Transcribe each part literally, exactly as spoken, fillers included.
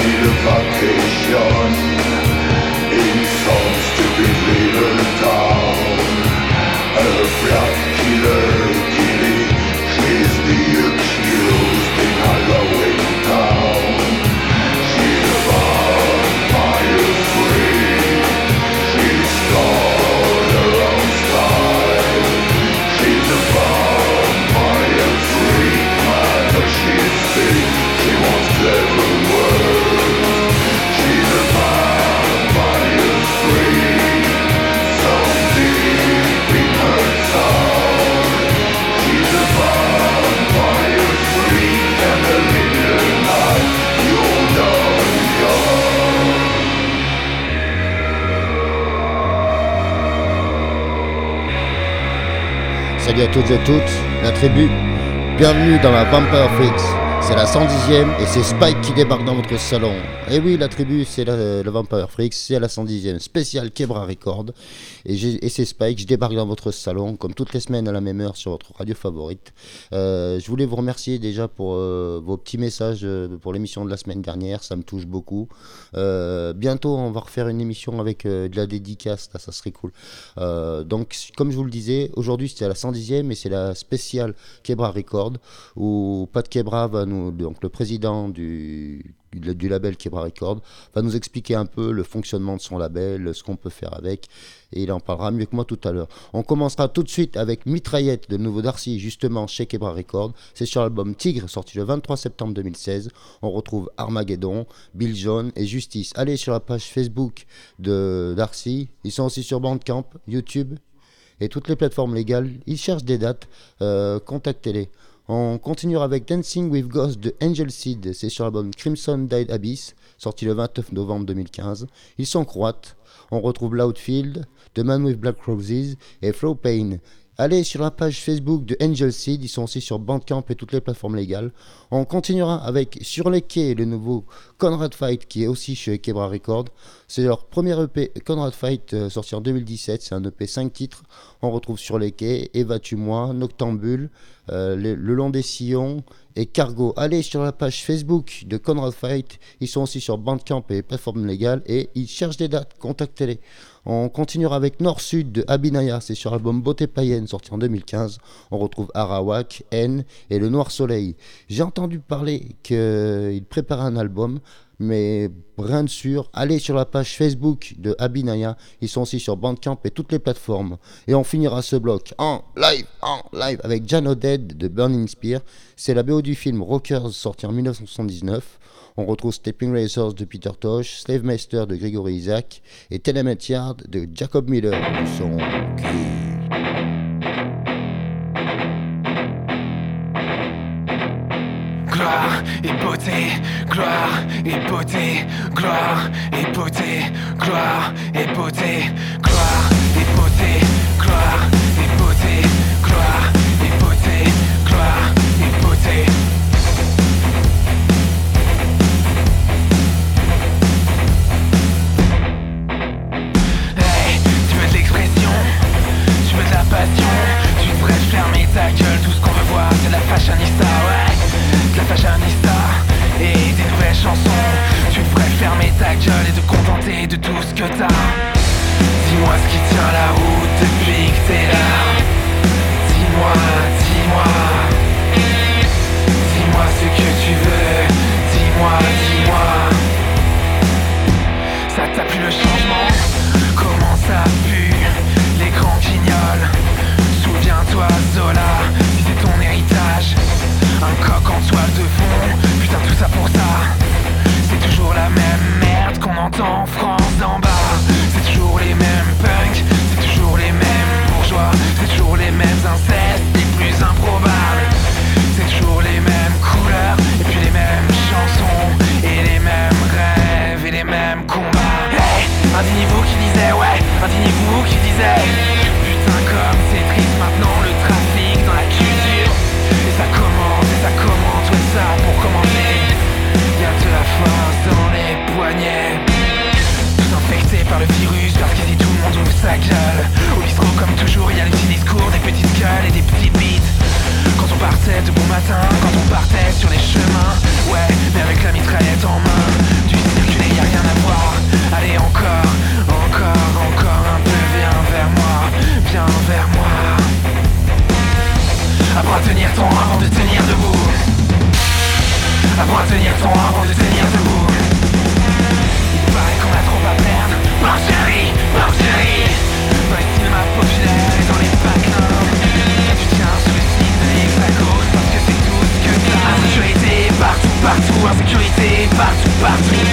need a vacation in some stupid little town. A black killer killing, she's the accused in Halloween town. She's a vampire free, she's got her own style. She's a vampire free, but she's big, she wants clever words. She's a vampire free, so deep in her soul. She's a vampire free, and a little night you'll know yours. Salut à toutes et toutes, la tribu, bienvenue dans la Vampire Freaks. C'est la cent dixième et c'est Spike qui débarque dans votre salon. Et oui, la tribu, c'est la, le Vampire Freaks, c'est la cent dixième spécial Kebra Record. Et, j'ai, et c'est Spike, je débarque dans votre salon, comme toutes les semaines à la même heure sur votre radio favorite. Euh, je voulais vous remercier déjà pour euh, vos petits messages euh, pour l'émission de la semaine dernière, ça me touche beaucoup. Euh, bientôt, on va refaire une émission avec euh, de la dédicace, là, ça serait cool. Euh, donc, comme je vous le disais, aujourd'hui c'était la cent dixième et c'est la spéciale Kebra Record, où Pat Kebra va nous, donc le président du, du, du label Kebra Record, va nous expliquer un peu le fonctionnement de son label, ce qu'on peut faire avec, et il en parlera mieux que moi tout à l'heure. On commencera tout de suite avec Mitraillette de Nouveau Darcy, justement chez Kebra Record. C'est sur l'album Tigre, sorti le vingt-trois septembre deux mille seize. On retrouve Armageddon, Bill John et Justice. Allez sur la page Facebook de Darcy, ils sont aussi sur Bandcamp, YouTube et toutes les plateformes légales. Ils cherchent des dates, euh, contactez-les. On continuera avec Dancing with Ghosts de Angel Seed, c'est sur l'album Crimson Died Abyss, sorti le vingt-neuf novembre deux mille quinze. Ils sont croates. On retrouve Loudfield, The Man with Black Roses et Flow Pain. Allez sur la page Facebook de Angel Seed, ils sont aussi sur Bandcamp et toutes les plateformes légales. On continuera avec Sur les quais, le nouveau Conrad Fight qui est aussi chez Kebra Records. C'est leur premier E P Conrad Fight euh, sorti en deux mille dix-sept, c'est un E P cinq titres. On retrouve Sur les quais, Eva Tue-moi, Noctambule, euh, le, le long des sillons et Cargo. Allez sur la page Facebook de Conrad Fight, ils sont aussi sur Bandcamp et plateformes légales et ils cherchent des dates, contactez-les. On continuera avec Nord-Sud de Abinaya, c'est sur l'album Beauté Païenne sorti en deux mille quinze. On retrouve Arawak, N et Le Noir Soleil. J'ai entendu parler qu'il prépare un album, mais rien de sûr. Allez sur la page Facebook de Abinaya, ils sont aussi sur Bandcamp et toutes les plateformes. Et on finira ce bloc en live, en live avec Jan O'Dead de Burning Spear. C'est la B O du film Rockers sorti en dix-neuf cent soixante-dix-neuf. On retrouve Stepping Racers de Peter Tosh, Slave Master de Gregory Isaac et Tenement Yard de Jacob Miller du son Gloire et beauté, gloire et beauté, gloire et beauté, gloire et beauté, gloire et beauté, gloire et beauté, gloire et beauté, gloire et beauté. Hey, tu veux de l'expression, tu veux de la passion, tu devrais fermer ta gueule, tout ce qu'on veut voir c'est de la fashionista, ouais. De la fashionista et des nouvelles chansons. Tu devrais fermer ta gueule et te contenter de tout ce que t'as. Dis-moi ce qui tient la route depuis que t'es là. Dis-moi, dis-moi. Dis-moi ce que tu veux. Dis-moi, dis-moi. Ça t'a plu le changement? Comment ça pue? L'écran quignole. Souviens-toi Zola, si c'est ton héritage. Un coq en toile de fond, putain tout ça pour ça. C'est toujours la même merde qu'on entend en France d'en bas. C'est toujours les mêmes punks, c'est toujours les mêmes bourgeois. C'est toujours les mêmes incestes, les plus improbables. C'est toujours les mêmes couleurs, et puis les mêmes chansons. Et les mêmes rêves, et les mêmes combats. Hey, indignez-vous qui disait, ouais, indignez-vous qui disait. Putain comme c'est triste maintenant le trafic dans la culture. Et ça commence, et ça commence, ouais ça pour commencer. Y'a de la force dans les poignets. Tous infectés par le virus, parce qu'ici tout le monde ouvre sa gueule. Au bistrot comme toujours, y'a les petits discours, des petites gueules et des petites bites. Quand on partait de bon matin, quand on partait sur les chemins. Ouais, mais avec la mitraillette en main. Du Apprends à tenir ton rang avant de tenir debout. Il paraît qu'on a trop à perdre. Porcherie, porcherie. Dans les cinémas populaires et dans les packs. Tu tiens sous le signe de l'hexagone parce que c'est tout ce que t'as. Insécurité partout, partout. Insécurité partout, partout.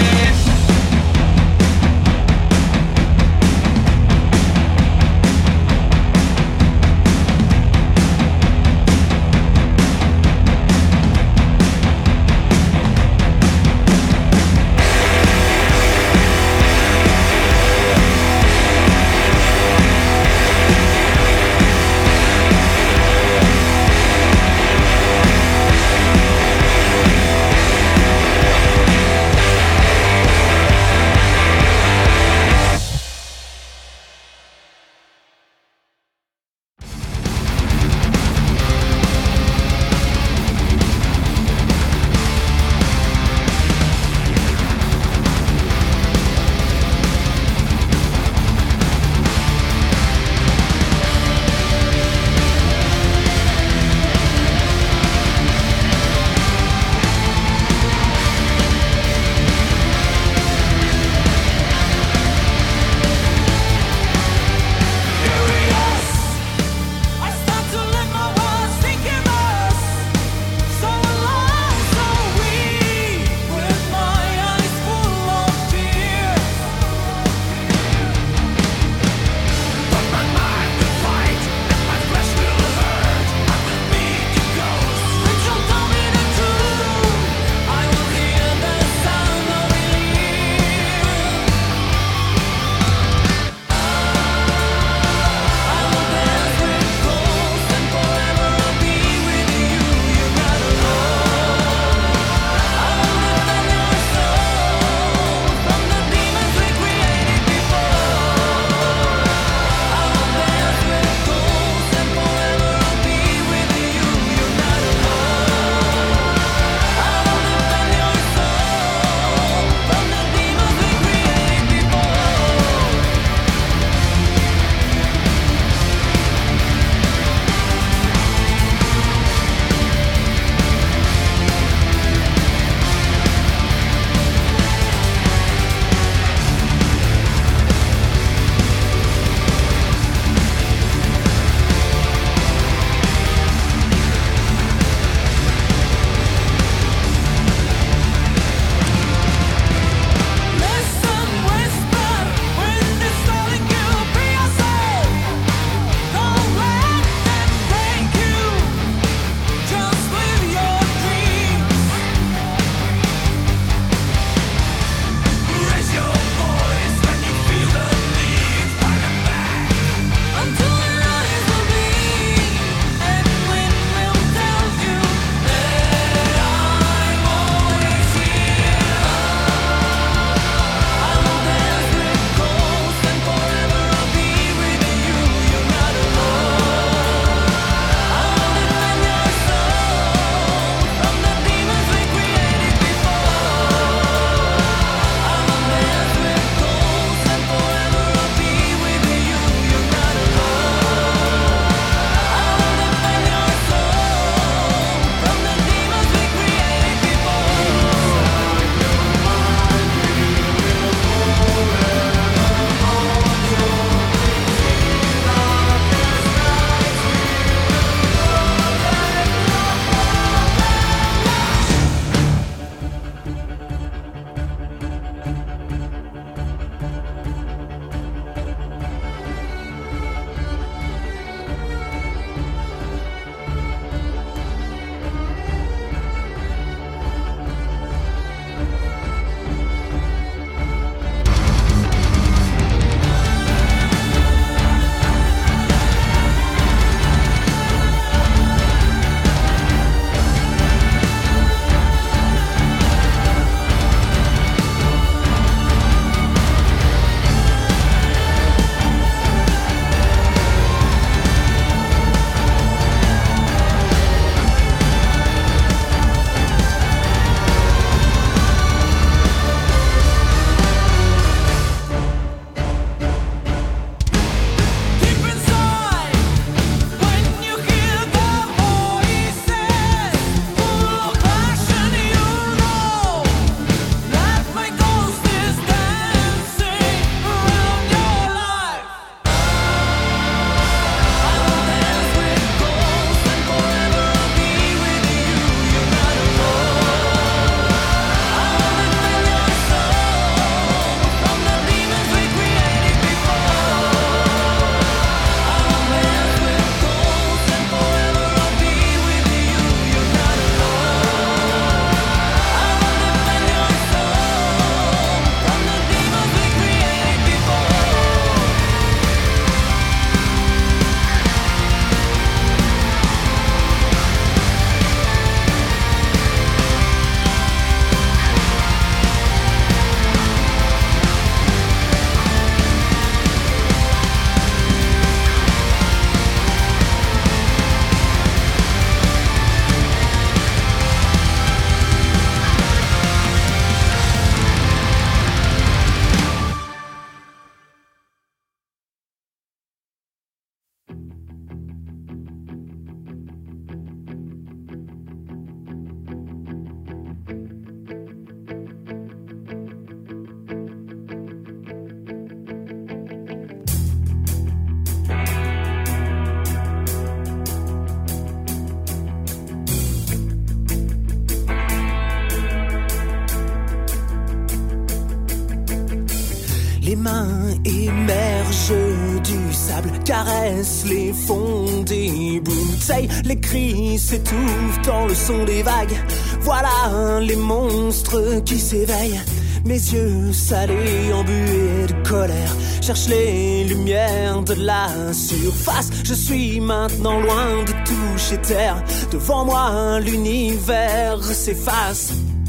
Les mains émergent du sable, caressent les fonds des bouteilles. Les cris s'étouffent dans le son des vagues. Voilà les monstres qui s'éveillent. Mes yeux salés, embués de colère, cherchent les lumières de la surface. Je suis maintenant loin de toucher terre. Devant moi, l'univers s'efface.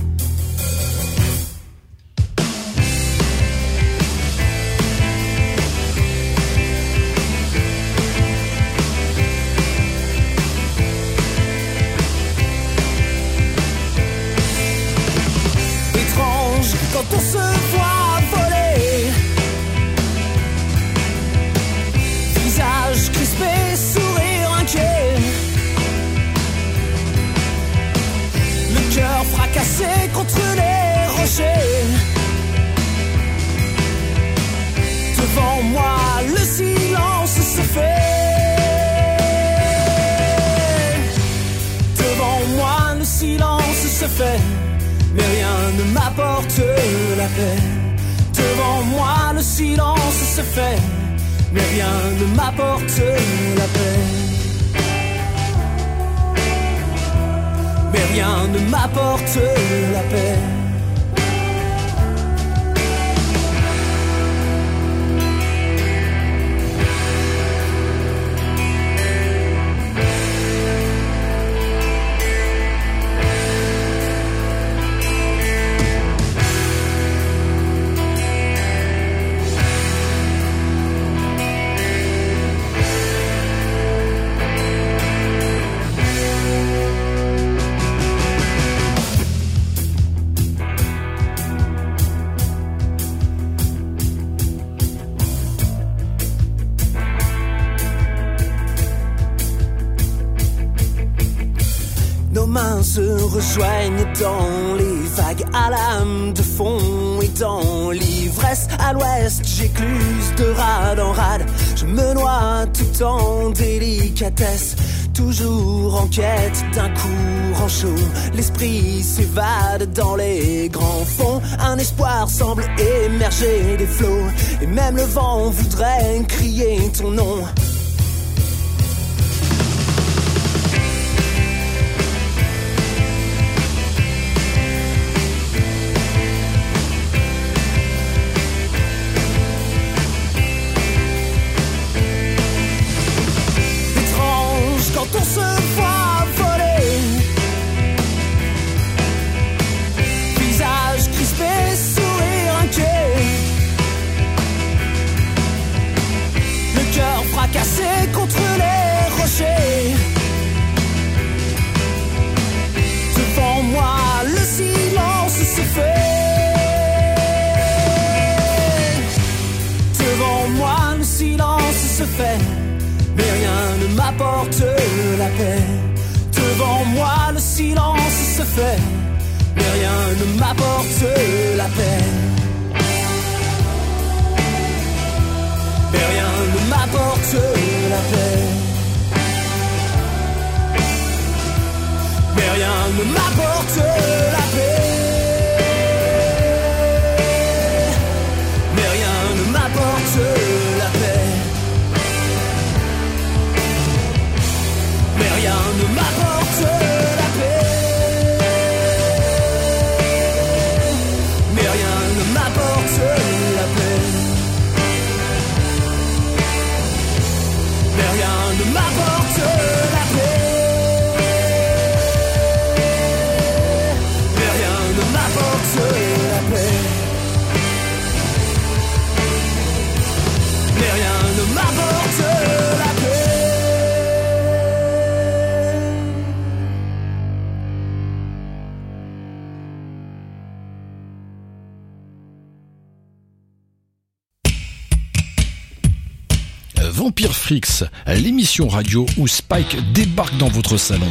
Quand on se voit voler, visage crispé, sourire inquiet, le cœur fracassé contre les rochers. Devant moi, le silence se fait. Devant moi, le silence se fait. Mais rien ne m'apporte la paix. Devant moi le silence se fait. Mais rien ne m'apporte la paix. Mais rien ne m'apporte la paix. Se rejoignent dans les vagues à l'âme de fond et dans l'ivresse. À l'ouest j'écluse de rade en rade. Je me noie tout en délicatesse, toujours en quête d'un courant chaud. L'esprit s'évade dans les grands fonds. Un espoir semble émerger des flots. Et même le vent voudrait crier ton nom. Quand on se voit voler, visage crispé, sourire inquiet, le cœur fracassé contre les rochers. Devant moi, le silence se fait. Devant moi, le silence se fait. Mais rien ne m'apporte la paix. Devant moi le silence se fait. Mais rien ne m'apporte la paix. Mais rien ne m'apporte la paix. Mais rien ne m'apporte la paix. Mais rien ne m'apporte la paix. Mais rien ne m'apporte la paix. Mais rien ne m'apporte la paix. Mais rien ne m'apporte la paix. Mais rien ne m'apporte la paix. Mais rien ne m'apporte la paix. Vampire Freaks, l'émission radio où Spike débarque dans votre salon.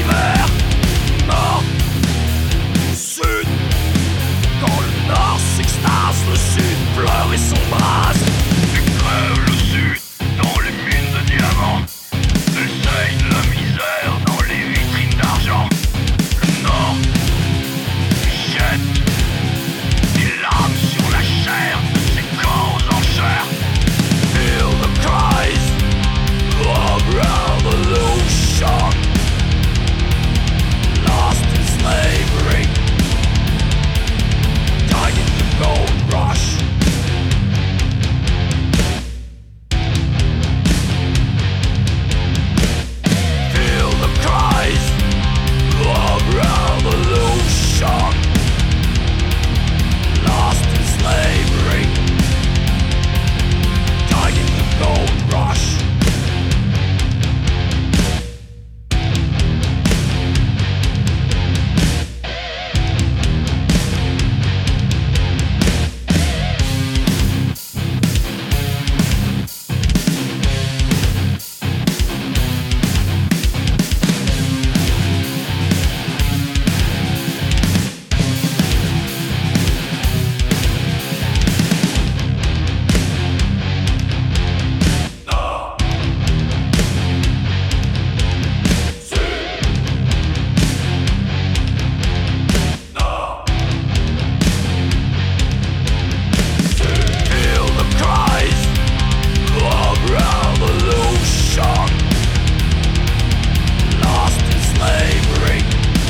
l'hiver. Nord, sud, quand le nord s'extase, le sud pleure et s'embrase. Et crève le sud dans les mines de diamants. Essaye de la misère dans les vitrines d'argent. Le nord jette des larmes sur la chair de ses corps aux enchères. Feel the cries of revolution, lost in slavery, died in the gold rush. Feel the cries of revolution, lost in slavery, died in the gold rush. Feel the cries of revolution, lost in slavery,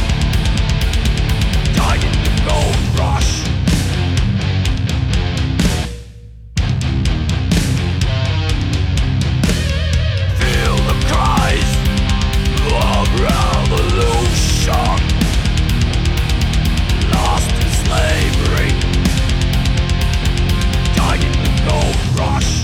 died in the gold rush. Feel the cries of revolution, lost in slavery, died in the gold rush.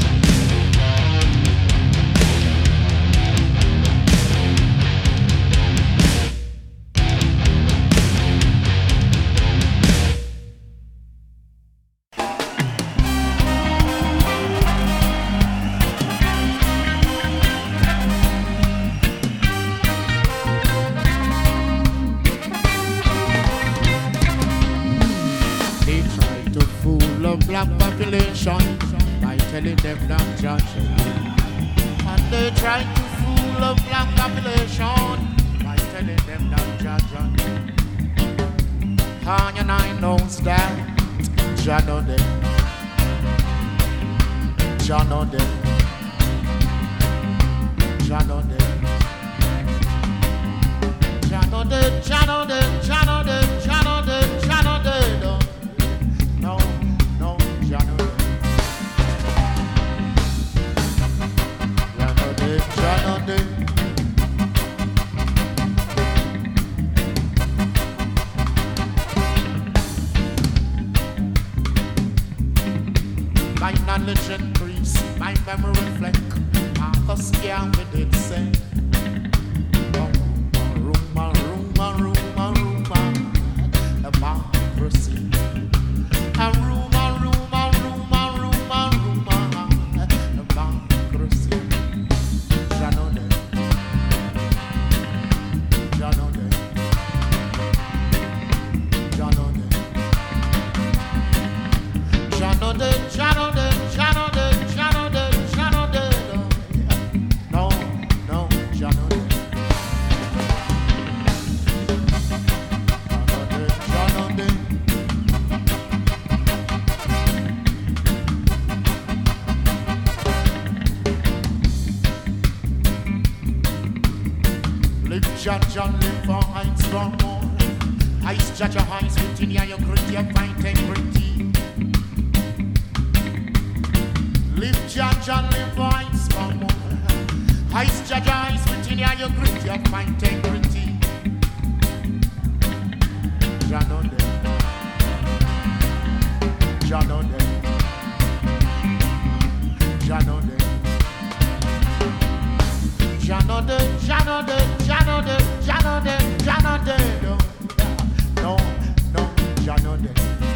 They try to fool the black population by telling them that judge and they try to fool the black population by telling them that judge and I knows that Jah know them, Jah know them, Jah know them, Jah know them, Jah know them, Jah know them, Jah know them, Jah know them. No, no, Jah know them. Jah know them, Jah know them. My knowledge increase, my memory reflect. I was scared with it say. Rumor, rumor, rumor, rumor, democracy. A rumor, rumor, rumor, rumor, rumor, democracy. Jah know them, Jah know them, Jah know them, Jah know them, Jah know them, Jah know them, Jah know them, Jah know them. No, no, Jah know them. Jah know them, Jah know them. Live Jah Jah live for heights for more. Heights Jah Jah heights within ya, your grit, your fine integrity. Live Jah Jah live for heights for more. Heights Jah Jah heights within ya, your grit, your fine integrity. Jah know them, Jah know them, Jah know them. Jah know them, Jah know them, Jah know them, Jah know them, Jah know them. No, no, Jah know them.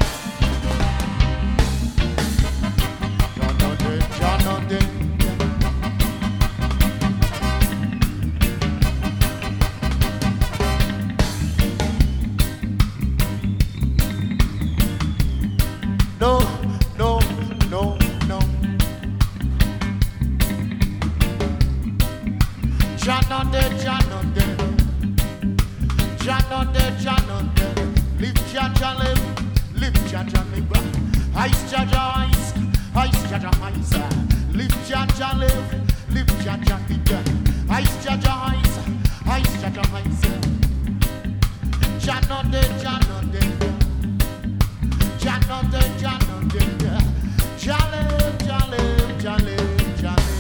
Jah know them, Jah know them. Jah not dead, Jah not dead. Jah not dead, Jah not dead. Live Jah, Jah live. Live Jah, Jah live. Ice Jah, Jah ice. Ice Jah, Jah ice. Live Jah, Jah live. Live Jah, Jah live. Ice Jah, Jah ice. Ice Jah, Jah ice. Jah not dead, Jah not dead. Jah not dead, Jah not dead. Jah live, Jah live, Jah live, Jah live.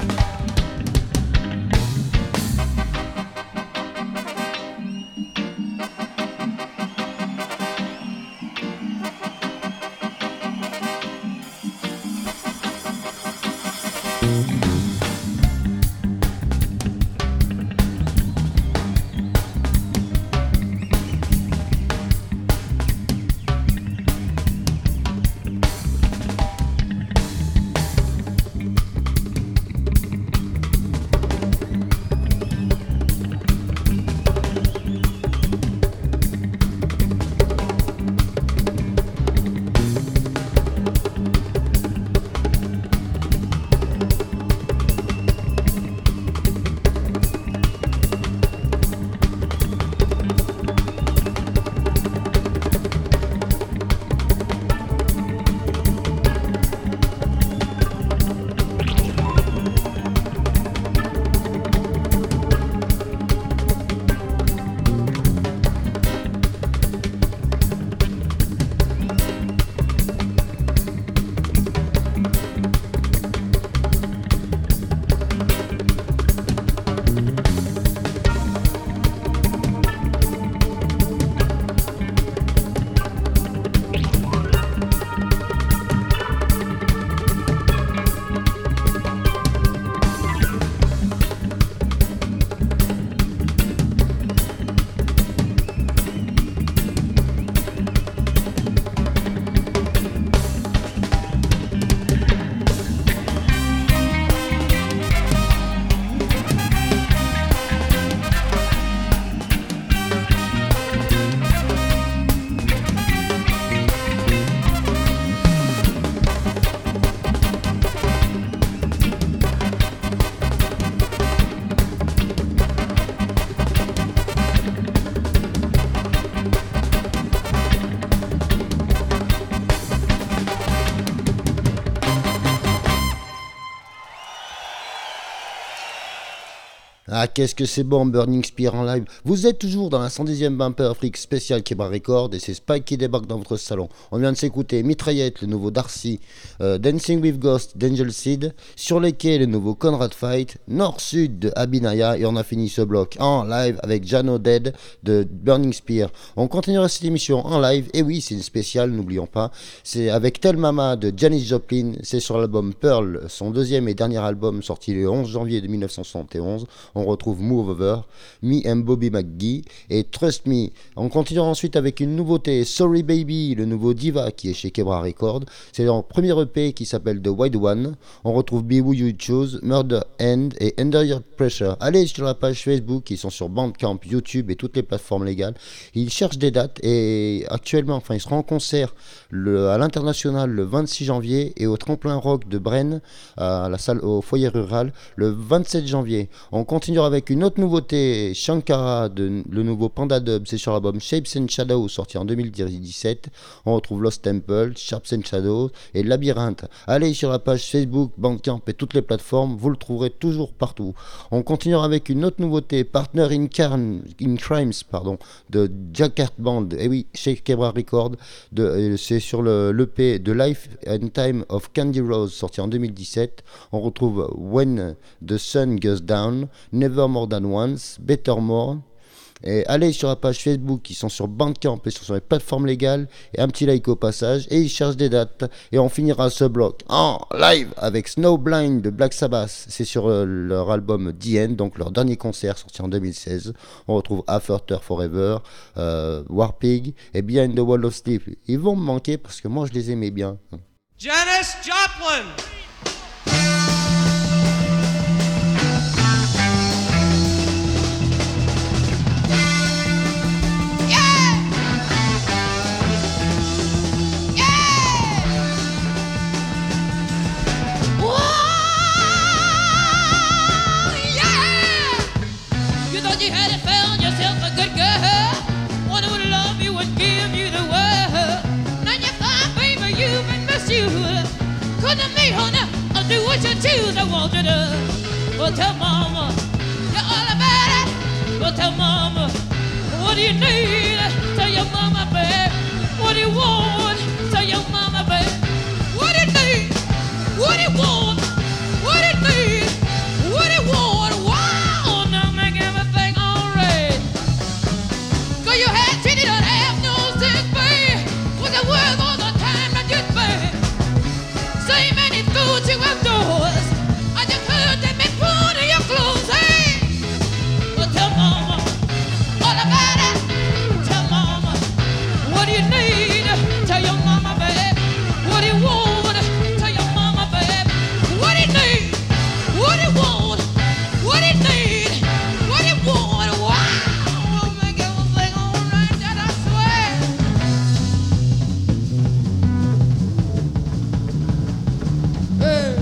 Ah, qu'est-ce que c'est bon, Burning Spear en live. Vous êtes toujours dans la cent dixième Bumper Freak spécial Kebra Record et c'est Spike qui débarque dans votre salon. On vient de s'écouter Mitraillette, le nouveau Darcy, euh, Dancing with Ghost d'Angel Seed, Sur les quais, le nouveau Conrad Fight, Nord-Sud de Abinaya et on a fini ce bloc en live avec Jano Dead de Burning Spear. On continuera cette émission en live et oui, c'est une spéciale, n'oublions pas. C'est avec Tell Mama de Janis Joplin, c'est sur l'album Pearl, son deuxième et dernier album sorti le onze janvier de mille neuf cent soixante et onze. On retrouve Move Over, Me and Bobby McGee et Trust Me. On continue ensuite avec une nouveauté, Sorry Baby, le nouveau Diva qui est chez Kebra Records. C'est leur premier E P qui s'appelle The Wide One. On retrouve Be Who You Choose, Murder End et Under Your Pressure. Allez sur la page Facebook, ils sont sur Bandcamp, YouTube et toutes les plateformes légales. Ils cherchent des dates et actuellement, enfin, ils seront en concert le, à l'international le vingt-six janvier et au Tremplin Rock de Brenne, à la salle au foyer rural, le vingt-sept janvier. On continue avec une autre nouveauté, Shankara, de, le nouveau Panda Dub, c'est sur l'album Shapes and Shadows, sorti en deux mille dix-sept. On retrouve Lost Temple, Shapes and Shadows et Labyrinthe. Allez sur la page Facebook, Bandcamp et toutes les plateformes, vous le trouverez toujours partout. On continuera avec une autre nouveauté, Partner in, Carn, in Crimes, pardon, de Jack Hart Band, et oui, chez Kebra Records, de, c'est sur le l'E P The Life and Time of Candy Rose, sorti en deux mille dix-sept. On retrouve When the Sun Goes Down, Never More Than Once, Better More. Et allez sur la page Facebook, ils sont sur Bandcamp et sur les plateformes légales, et un petit like au passage, et ils cherchent des dates. Et on finira ce bloc en live avec Snowblind de Black Sabbath, c'est sur euh, leur album The End, donc leur dernier concert sorti en deux mille seize. On retrouve After Forever, euh, Warpig et Behind the Wall of Sleep. Ils vont me manquer parce que moi je les aimais bien. Janis Joplin. shoes. Couldn't me, honey, I'll do what you choose. I want you to. Well, tell mama, you're all about it. Well, tell mama, what do you need? Tell your mama, babe. What do you want? Tell your mama, babe. What do you need? What do you want? What do you need? What do you want? Wow, now make everything alright. Cause you had treated and have no sense, babe. Was it worth all the time that you spent? So many fools you outdoors. I just heard them be put in your clothes, hey. Well, tell mama all about it. Tell mama what do you need? Tell your mama, babe. What do you want? Tell your mama, babe. What do you need? What do you want? What do you need? What do you want? Wow, I'll make everything alright, that I swear. Hey.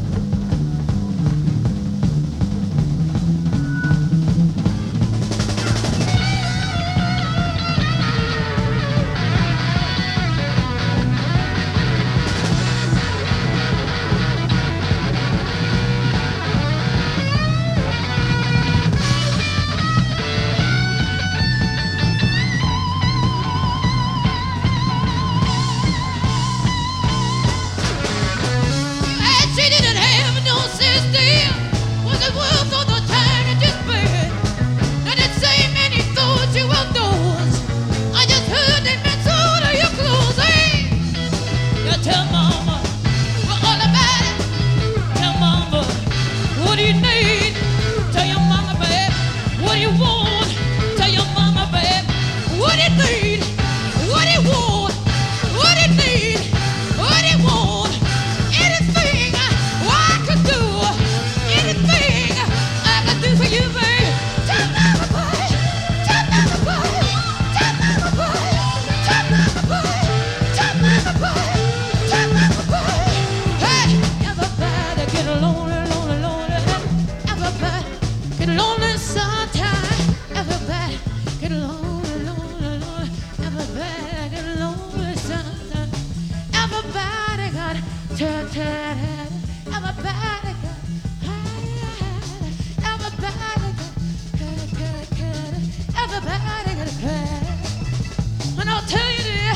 I cheated and have no sense there. Was it worth all the time you just spent? Now that same many thoughts you outdoors. I just heard them been sold of your clothes, hey. You tell mama we're all about it. Tell mama what do you need? Tell your mama, babe. What do you want? Tell your mama, babe. What do you need? What do you want? What do you need? What do you want? Anything I could do, anything I could do for you, babe. Tell mama, babe. Tell mama, babe. Tell mama, babe. Tell mama, babe. Tell mama, babe. Tell mama, babe. Hey, everybody get lonely, lonely, lonely. Everybody get lonely sometime. Everybody get lonely, lonely, lonely. Everybody get lonely sometime. Everybody got tired, tired. Everybody got tired. Everybody got tired, tired, tired. Everybody got tired. And I'll tell you this: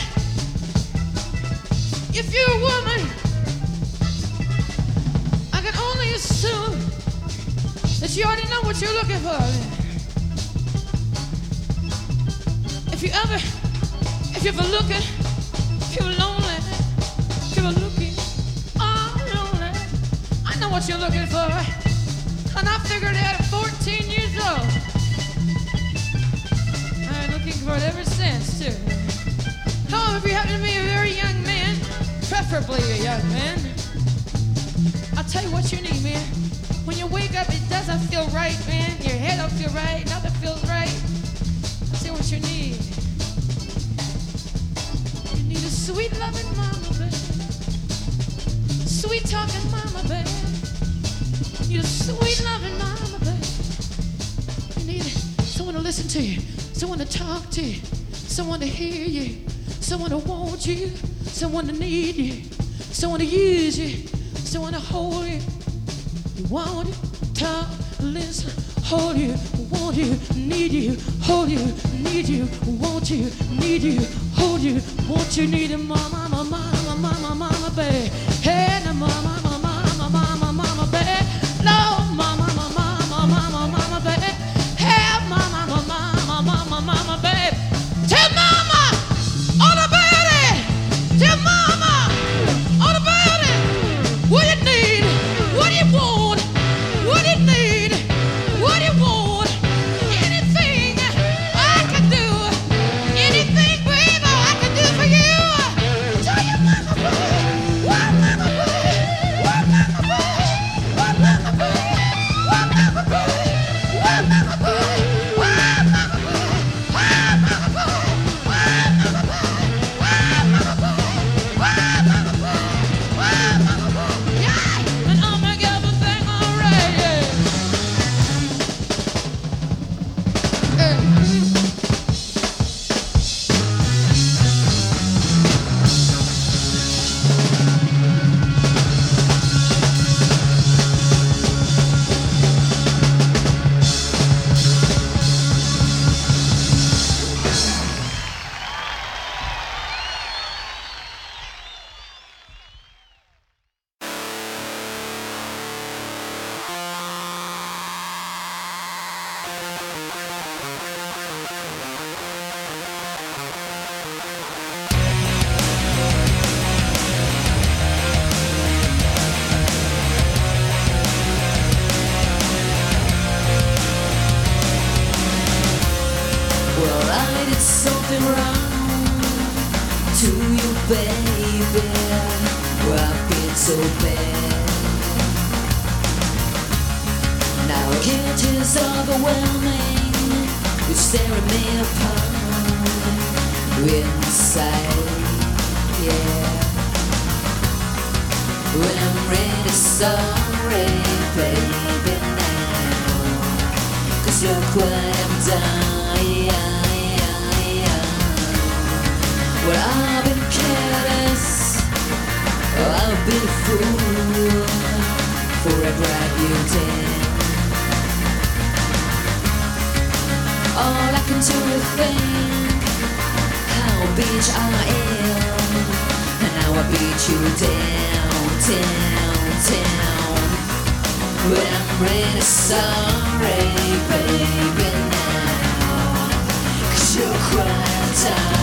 if you're a woman, I can only assume that you already know what you're looking for. If you ever, if you're ever looking, if you're lonely, if you're looking, all lonely, I know what you're looking for. And I figured it out at fourteen years old. I've been looking for it ever since, too. However, if you happen to be a very young man, preferably a young man, I'll tell you what you need, man. When you wake up, it doesn't feel right, man. Your head don't feel right, nothing feels right. I'll tell you what you need. You need a sweet loving mama, baby. Sweet talking mama, baby. You need a sweet loving mama, baby. You need someone to listen to you, someone to talk to you, someone to hear you, someone to want you, someone to need you, someone to use you, someone to hold you. You want it, talk, listen, hold you, want you, need you, hold you, need you, want you, need you, hold you, want you, need you, mama, mama, mama, mama, mama, baby. Hey, na mama, mama, mama, mama, mama, baby. No, mama, mama, mama, mama, mama, baby. Hey, mama, mama, mama, mama, mama, baby. Tell mama all about it. Tell mama all about it. What you need? What do you want? What do you need? What do you want? Anything I can do, anything, baby, I can do for you. Tell your mama, baby, what been wrong to you, baby. Well, I've been so bad. Now guilt is overwhelming. You're staring me apart inside, yeah. When I'm ready, sorry, baby, now. Cause look what I'm done. Well, I've been careless, oh, I've been a fool, for I brought you down. All I can do is think how bitch I am, and now I beat you down, down, down. But I'm really sorry, baby, now. Cause you're crying down.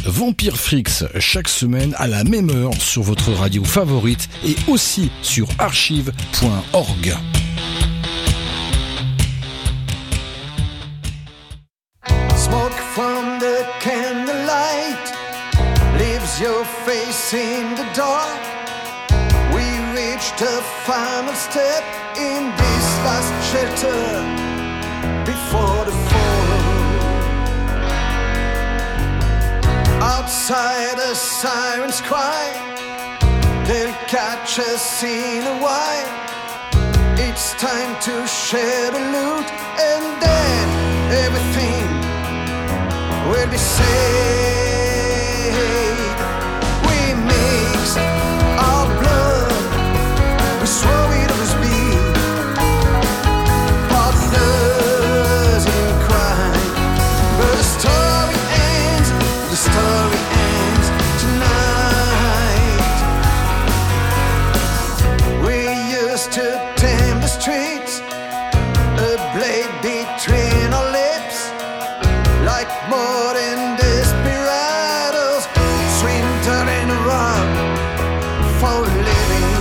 Vampire Freaks chaque semaine à la même heure sur votre radio favorite et aussi sur archive point org. Smoke from the candlelight leaves your face in the dark. We reached the final step in this last shelter before the fall. Outside the sirens cry, they'll catch us in a while. It's time to share the loot and then everything will be saved. We mixed our blood, we swore we'd always be partners in crime. But the story ends, the story ends tonight. We used to tame the streets, a blade between our lips, like modern desperados, swindling around for a living.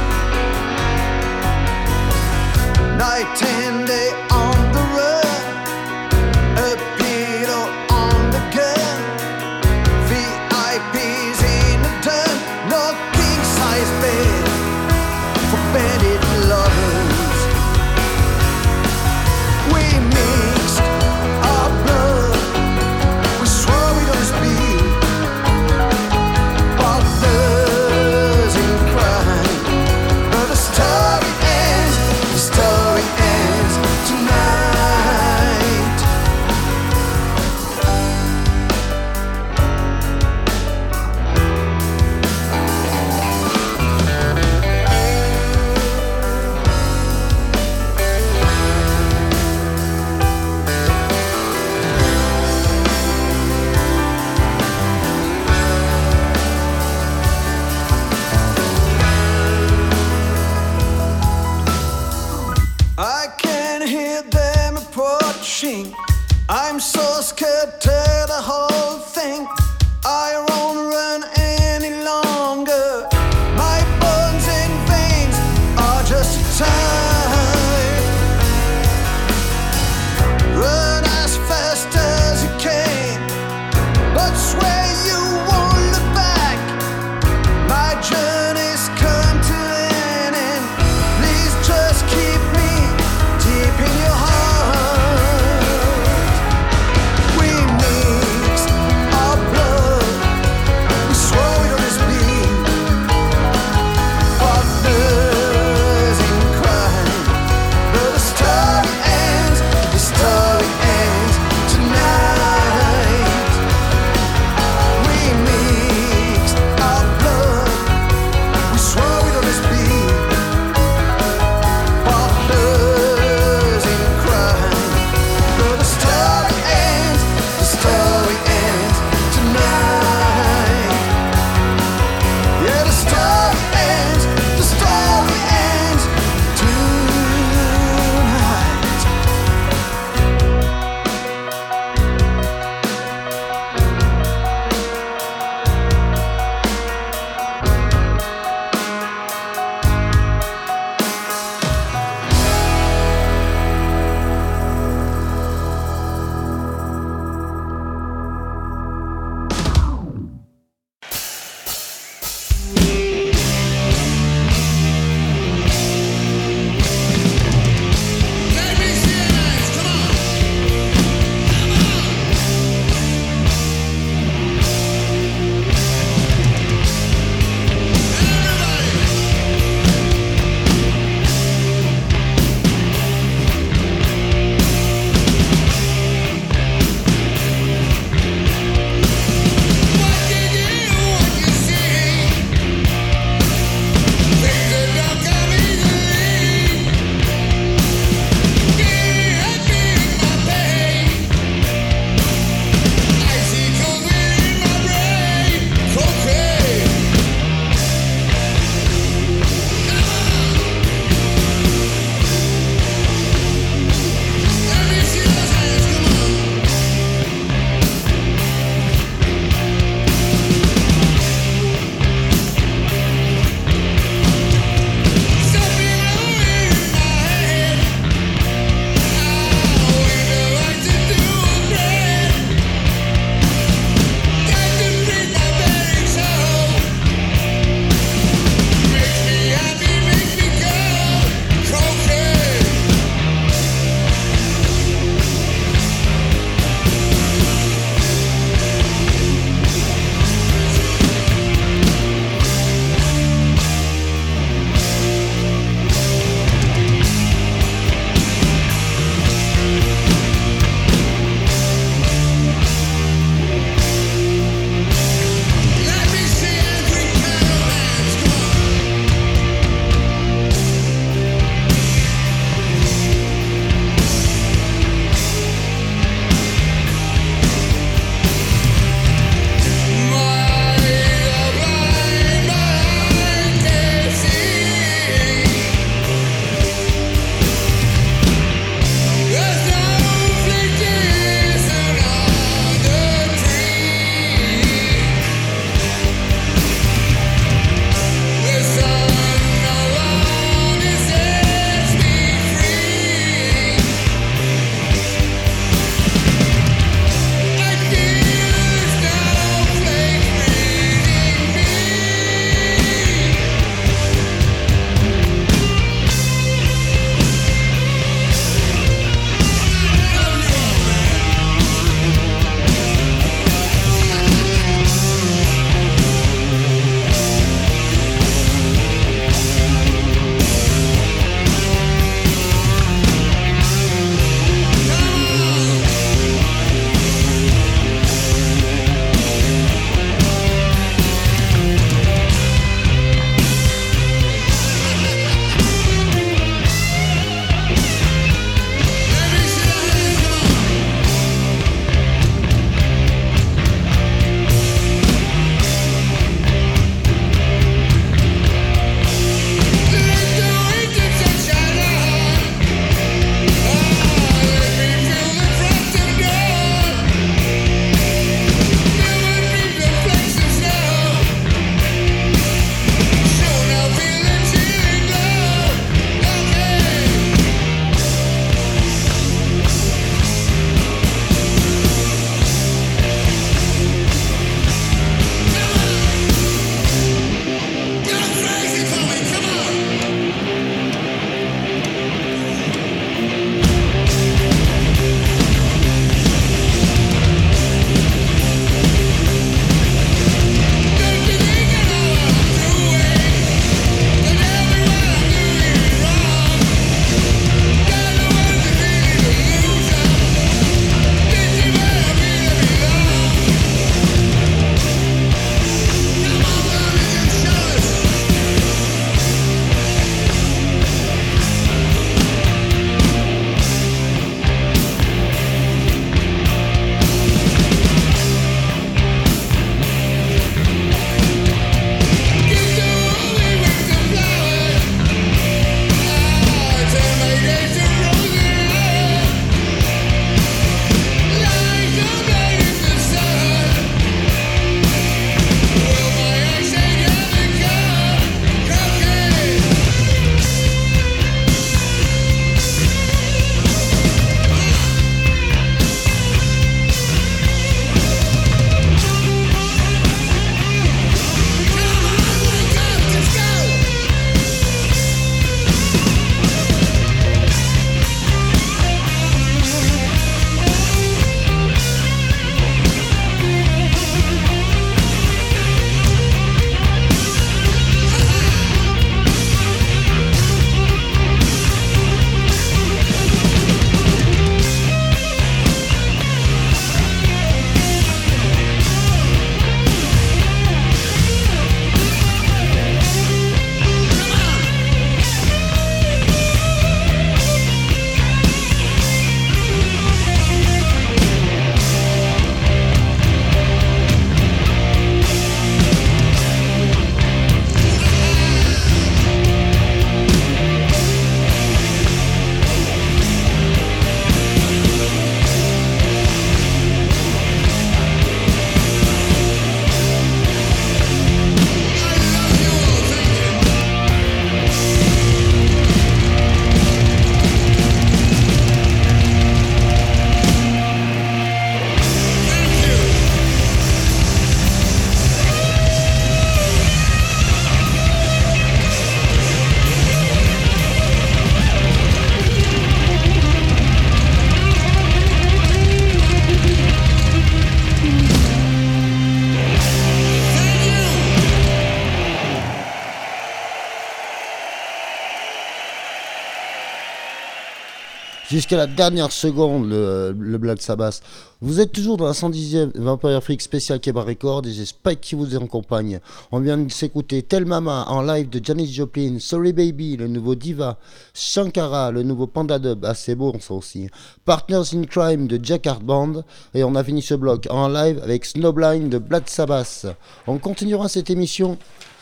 Night and day on the run, a pillow on the gun, V I Ps in the den, no king-size bed for bandit lovers. We mixed our blood, we swore we'd always be partners in crime. But the story ends, the story ends tonight. I can hear them approaching. I'm so scared to the whole thing. I won't run any longer. My bones and veins are just tired. Run as fast as you can, but swear you won't look back. My journey's come to an end. Please just keep me deep in your heart. We mixed our jusqu'à la dernière seconde le, le Black Sabbath. Vous êtes toujours dans la cent dixième Vampire Freak spécial Kebra Record et j'ai Spike qui vous accompagne. On vient de s'écouter Tell Mama en live de Janis Joplin, Sorry Baby, le nouveau Diva, Shankara, le nouveau Panda Dub, ah c'est beau ça aussi, Partners in Crime de Jack Hart Band, et on a fini ce bloc en live avec Snowblind de Black Sabbath. On continuera cette émission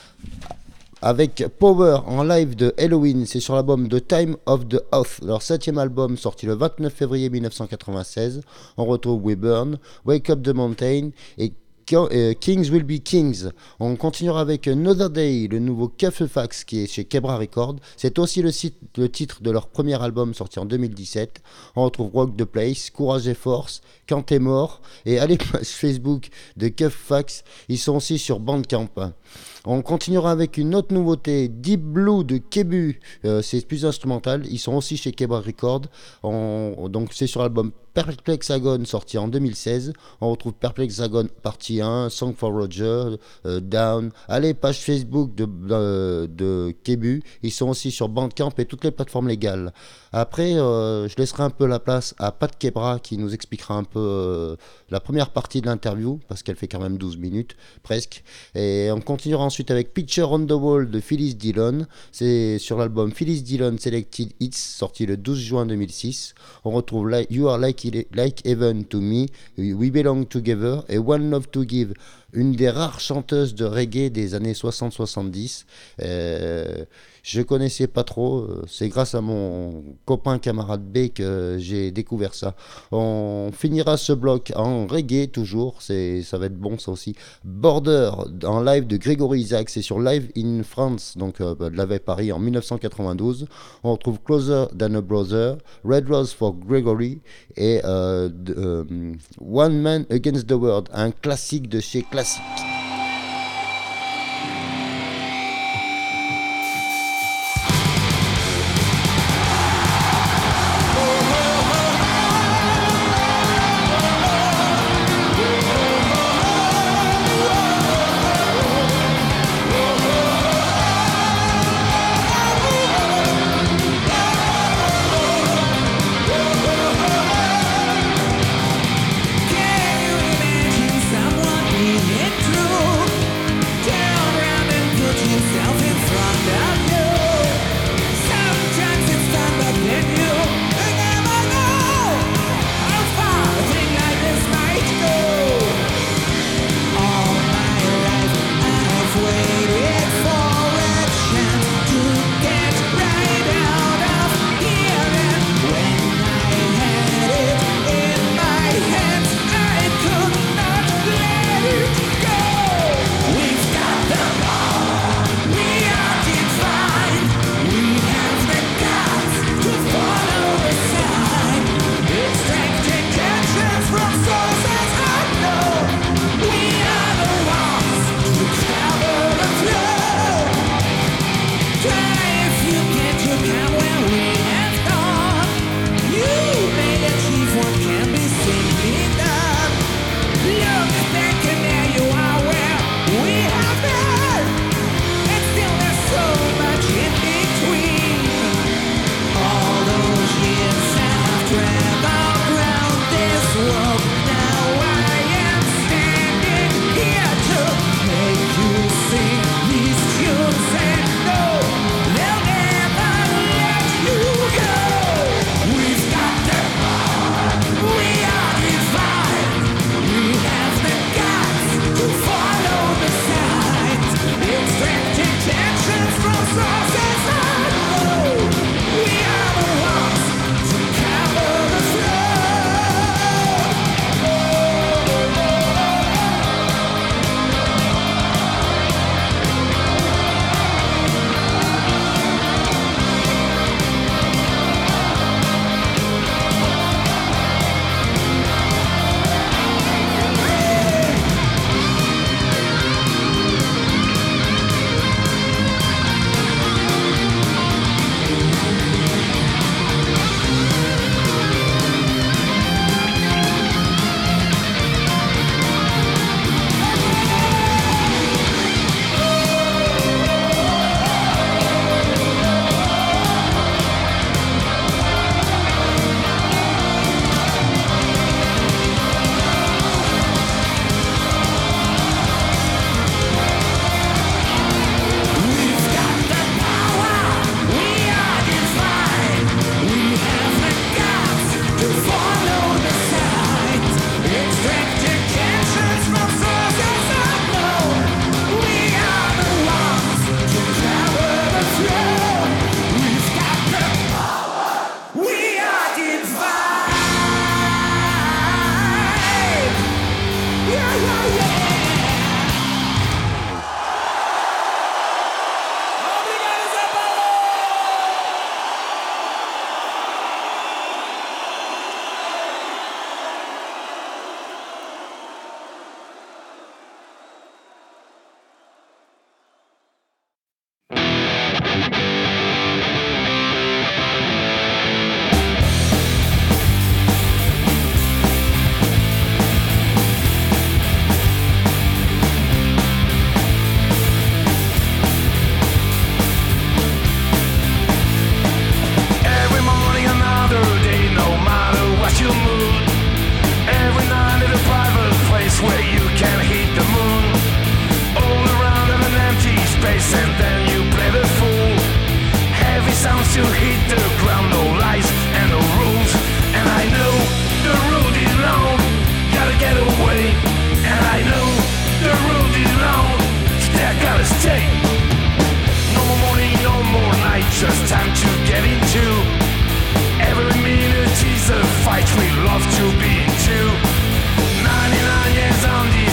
avec Power en live de Halloween, c'est sur l'album The Time of the Oath, leur septième album sorti le vingt-neuf février mille neuf cent quatre-vingt-seize. On retrouve We Burn, Wake Up the Mountain et Kings Will Be Kings. On continuera avec Another Day, le nouveau Cafelfax qui est chez Kebra Records. C'est aussi le, site, le titre de leur premier album sorti en deux mille dix-sept. On retrouve Rock the Place, Courage et Force, Quand t'es mort, et allez page Facebook de Cafelfax, ils sont aussi sur Bandcamp. On continuera avec une autre nouveauté, Deep Blue de Kebu, euh, c'est plus instrumental, ils sont aussi chez Kebra Records, on, donc c'est sur l'album Perplexagon sorti en deux mille seize, on retrouve Perplexagon partie un, Song for Roger, euh, Down, allez page Facebook de, de, de Kebu, ils sont aussi sur Bandcamp et toutes les plateformes légales. Après, euh, je laisserai un peu la place à Pat Kebra qui nous expliquera un peu euh, la première partie de l'interview, parce qu'elle fait quand même douze minutes, presque. Et on continuera ensuite avec Picture on the Wall de Phyllis Dillon. C'est sur l'album Phyllis Dillon Selected Hits, sorti le douze juin deux mille six. On retrouve like, You Are Like, like Heaven to Me, We Belong Together et One Love to Give. Une des rares chanteuses de reggae des années soixante soixante-dix. Euh, je connaissais pas trop, c'est grâce à mon copain camarade B que j'ai découvert ça. On finira ce bloc en reggae toujours, c'est, ça va être bon ça aussi. Border en live de Gregory Isaac, c'est sur Live in France, donc euh, de la Paris en dix-neuf cent quatre-vingt-douze. On retrouve Closer Than a Brother, Red Rose for Gregory et euh, de, euh, One Man Against the World, un classique de chez Classique. Someone being true.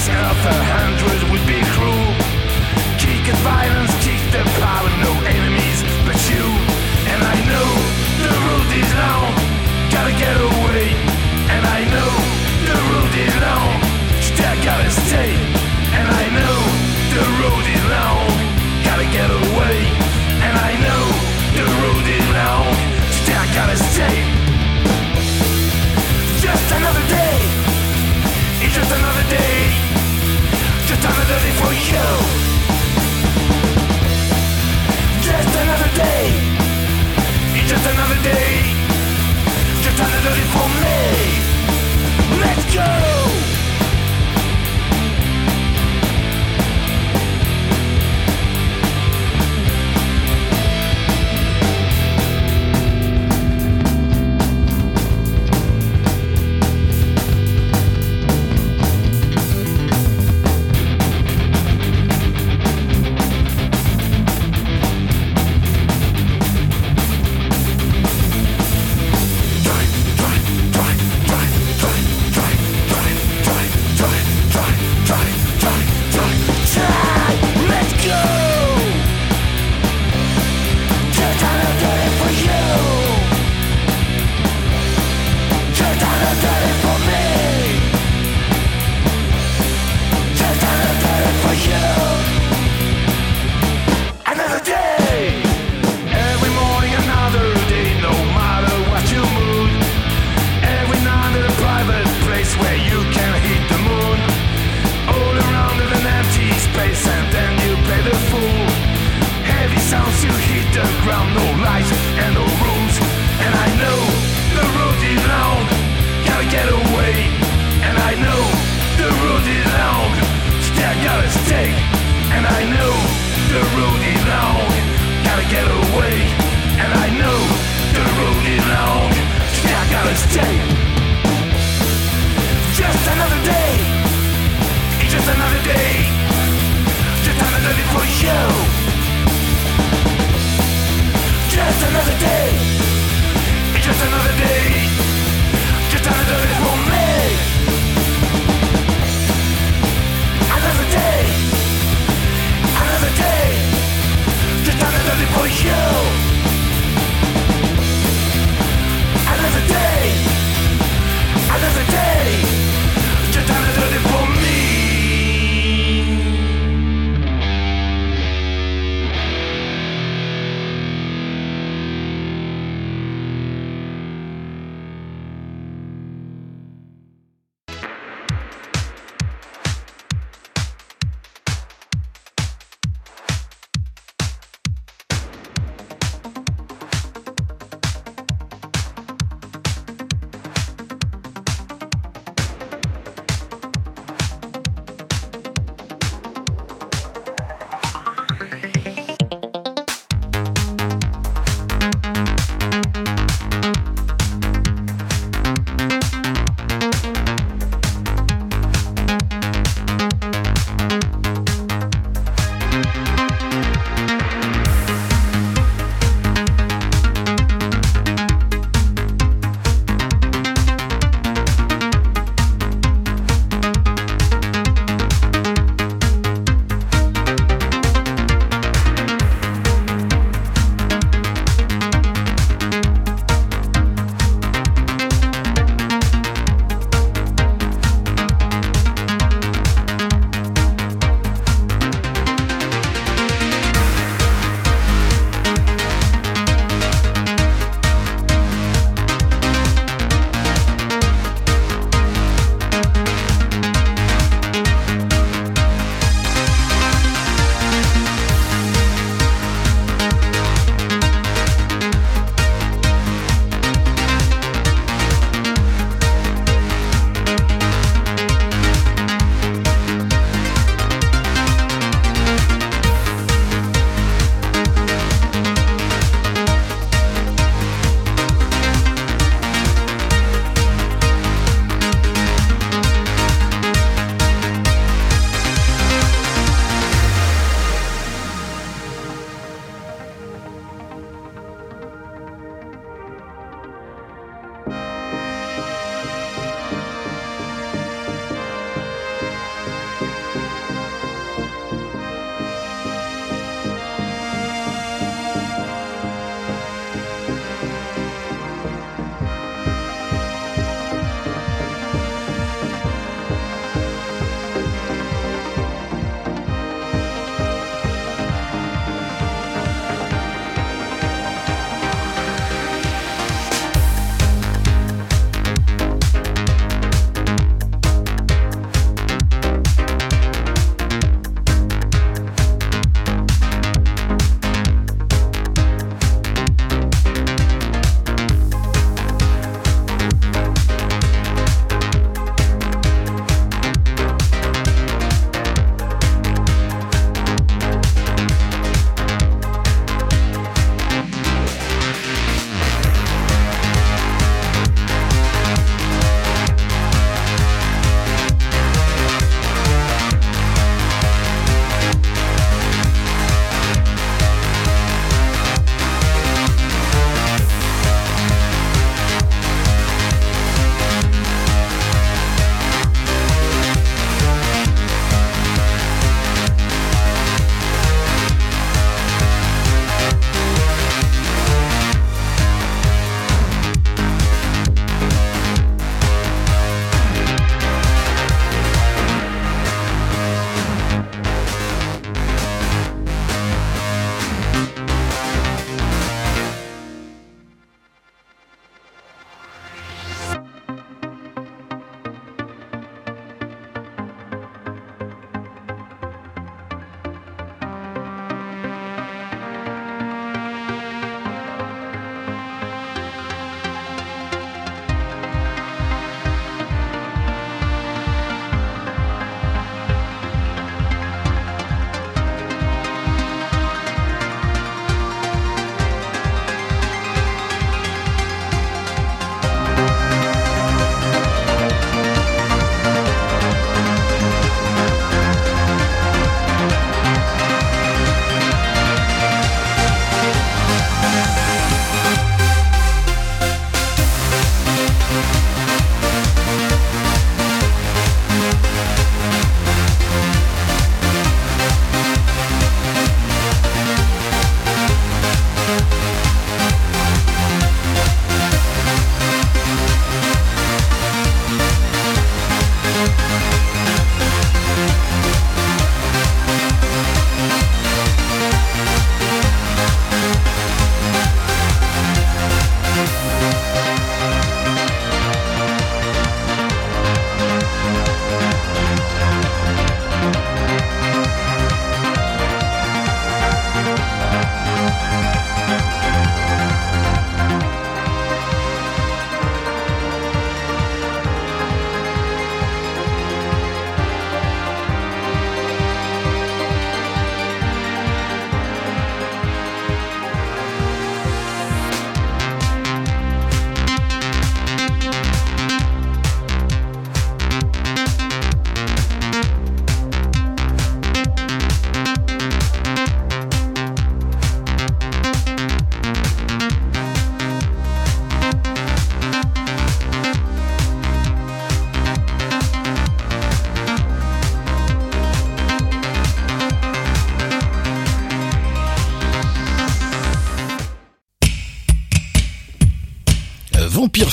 this earth a hundred would be cruel. Kick at violence, kick the power, no enemies but you. And I know the road is long, gotta get away. And I know the road is long, still gotta stay. And I know the road is long, gotta get away. And I know the road is long, still gotta stay. Just another day, it's just another day, just another day for you. Just another day, it's just another day, just another day for me. Let's go!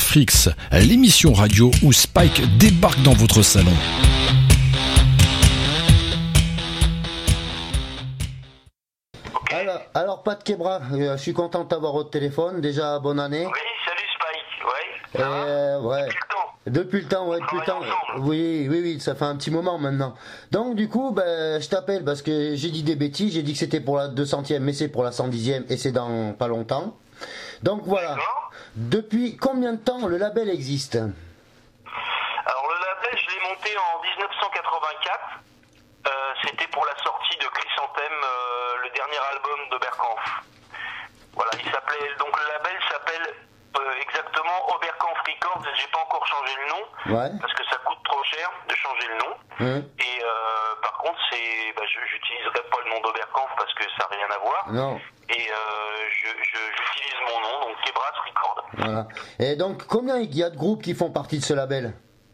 Freaks, l'émission radio où Spike débarque dans votre salon. Alors, alors Pat Kebra, euh, je suis content de t'avoir au téléphone. Déjà, bonne année. Oui, salut Spike, ouais. Euh, ouais. Depuis le temps. Depuis le temps, ouais, depuis le temps. Oui, oui, oui, ça fait un petit moment maintenant. Donc du coup, ben, je t'appelle parce que j'ai dit des bêtises. J'ai dit que c'était pour la deux centième, mais c'est pour la cent dixième et c'est dans pas longtemps. Donc voilà. D'accord. Depuis combien de temps le label existe? Alors le label, je l'ai monté en dix-neuf cent quatre-vingt-quatre. Euh, c'était pour la sortie de Chrysanthème, euh, le dernier album d'Oberkampf. Voilà, il s'appelait, donc le label s'appelle euh, exactement Oberkampf Records. J'ai pas encore changé le nom, ouais. Parce que ça coûte trop cher de changer le nom. Mmh. Et euh, par contre, c'est, bah, je j'utiliserai pas le nom d'Oberkampf parce que ça n'a rien à voir. Non. Et euh, je, je, j'utilise mon nom, donc Kebras Records. Voilà. Et donc, combien il y a de groupes qui font partie de ce label?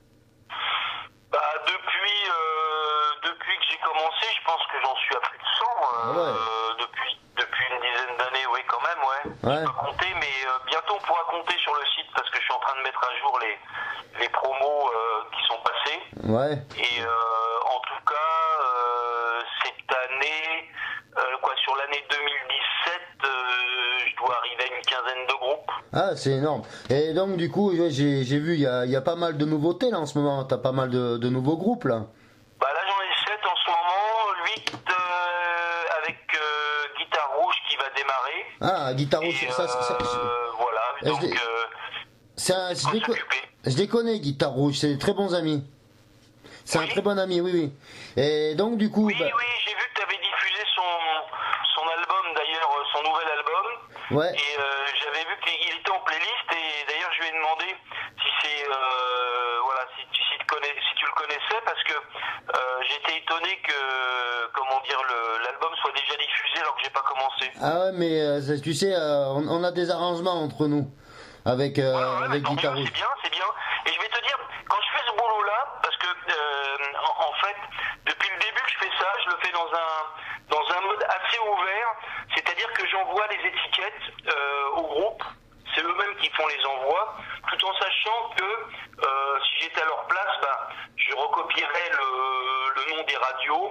Bah, depuis, euh, depuis que j'ai commencé, je pense que j'en suis à plus de cent. Euh, ah ouais. euh, depuis, depuis une dizaine d'années, oui, quand même, ouais. Ouais. Je peux compter, mais euh, bientôt on pourra compter sur le site parce que je suis en train de mettre à jour les, les promos euh, qui sont passés. Ouais. Et euh, en tout cas, euh, cette année, euh, quoi, sur l'année deux mille dix-sept, euh, je dois arriver à une quinzaine de groupes. Ah, c'est énorme. Et donc, du coup, j'ai, j'ai vu, il y a, y a pas mal de nouveautés là en ce moment. T'as pas mal de, de nouveaux groupes là. Bah là, j'en ai sept en ce moment, huit euh, avec euh, Guitare Rouge qui va démarrer. Ah, Guitare Rouge, Et, ça, euh, ça, ça, voilà, je donc l'ai- euh, c'est un- je, les co- je les connais, Guitare Rouge, c'est des très bons amis. C'est un très bon ami, oui, oui. Et donc, du coup. oui, bah, oui, j'ai vu que tu avais diffusé son, son album, d'ailleurs, euh, son nouvel album. Ouais. Et euh, j'avais vu qu'il était en playlist, et d'ailleurs, je lui ai demandé si c'est, euh, voilà, si, tu- si, tu connais, si tu le connaissais, parce que euh, j'étais étonné que, comment dire, le, l'album soit déjà diffusé alors que j'ai pas commencé. Ah ouais, mais euh, ça, tu sais, euh, on, on a des arrangements entre nous. Avec, euh, Ouais, ouais, avec mais tant Guitare mieux, Rouge. c'est bien, c'est bien. Et je vais te dire, quand je fais ce boulot-là, parce que euh, en, en fait, depuis le début que je fais ça, je le fais dans un dans un mode assez ouvert, c'est-à-dire que j'envoie les étiquettes euh, au groupe, c'est eux-mêmes qui font les envois, tout en sachant que euh, si j'étais à leur place, ben, je recopierais le, le nom des radios,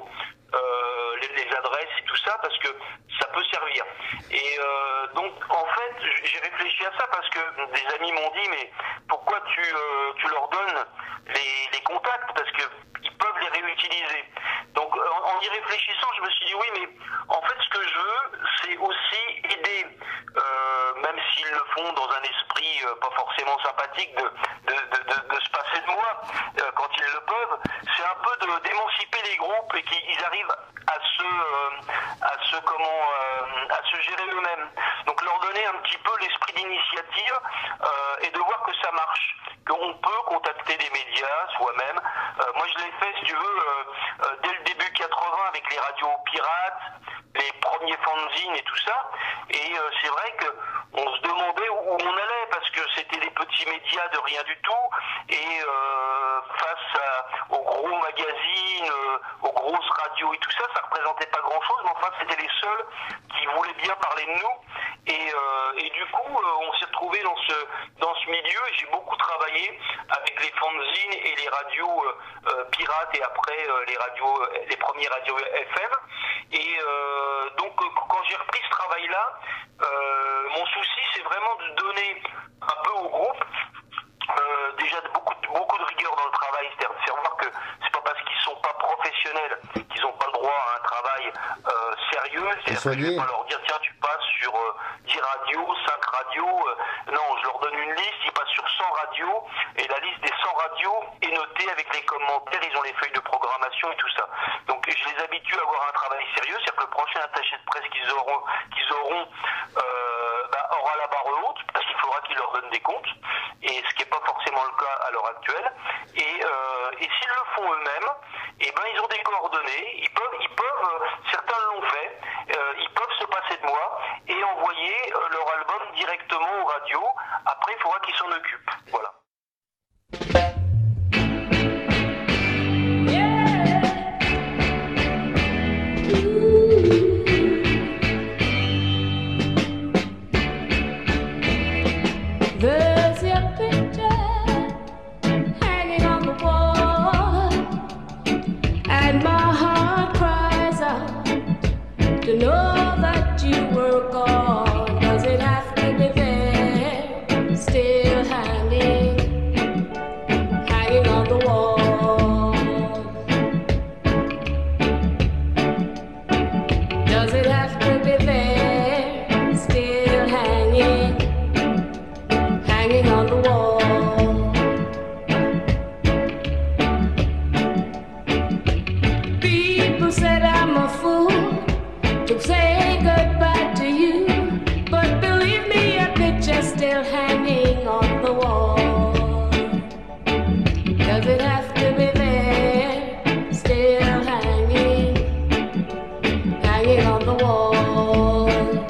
euh, les, les adresses et tout ça, parce que ça peut servir. Et euh, donc, en fait, j'ai réfléchi à ça parce que des amis m'ont dit, mais pourquoi tu, euh, tu leur donnes les, les contacts, parce que ils peuvent les réutiliser. Donc, en, en y réfléchissant, je me suis dit, oui, mais en fait, ce que je veux, c'est aussi aider, euh, même s'ils le font dans un esprit euh, pas forcément sympathique, de, de, de, de, de se passer de moi, euh, quand ils le peuvent, c'est un peu de, d'émanciper les groupes et qu'ils arrivent à se, euh, à se, comment, euh, à se gérer eux-mêmes. Donc, leur donner un petit peu l'esprit d'initiative euh, et de voir que ça marche, qu'on peut contacter des médias soi-même. Euh, moi, je l'ai fait, si tu veux, euh, euh, dès le début quatre-vingts avec les radios pirates, les premiers fanzines et tout ça. Et euh, c'est vrai que on se demandait où on allait parce que c'était des petits médias de rien du tout. Et euh, face à, aux gros magazines, euh, aux grosses radios et tout ça, ça représentait pas grand-chose. Mais enfin, c'était les seuls qui voulaient bien parler de nous. Et, euh, et du coup, euh, on s'est retrouvés dans ce dans ce milieu. Et j'ai beaucoup travaillé avec les fanzines et les radios euh, euh, pirates et après euh, les radios, euh, les premiers radios F M. Et euh, donc, euh, quand j'ai repris ce travail-là, euh, mon souci, c'est vraiment de donner un peu au groupe euh, déjà de beaucoup, de, beaucoup de rigueur dans le travail, c'est-à-dire de faire voir que c'est pas parce qu'ils sont pas professionnels qu'ils n'ont pas le droit à un travail euh, sérieux, c'est-à-dire que je vais pas leur dire tiens tu passes sur euh, dix radios, cinq radios, euh, non je leur donne une liste, ils passent sur cent radios et la liste des cent radios est notée avec les commentaires, ils ont les feuilles de programmation et tout ça. Donc je les habitue à avoir un travail sérieux, c'est-à-dire que le prochain attaché de presse qu'ils auront, qu'ils auront euh, bah, aura la barre haute parce qu'il faudra qu'ils leur donnent des comptes, et ce qui n'est pas forcément le cas à l'heure actuelle. Et, euh, et s'ils le font eux-mêmes, eh ben ils ont des coordonnées, ils peuvent, ils peuvent, euh, certains l'ont fait, euh, ils peuvent se passer de moi et envoyer euh, leur album directement aux radios. Après, il faudra qu'ils s'en occupent. Voilà. There's your picture And my heart cries out to know that you were gone. Does it have to be there, still hanging, hanging on the wall? Does it have to be there, still hanging, hanging on the wall? People said I'm a fool to say goodbye to you, but believe me, your picture's still hanging on the wall. Does it have to be there, still hanging, hanging on the wall?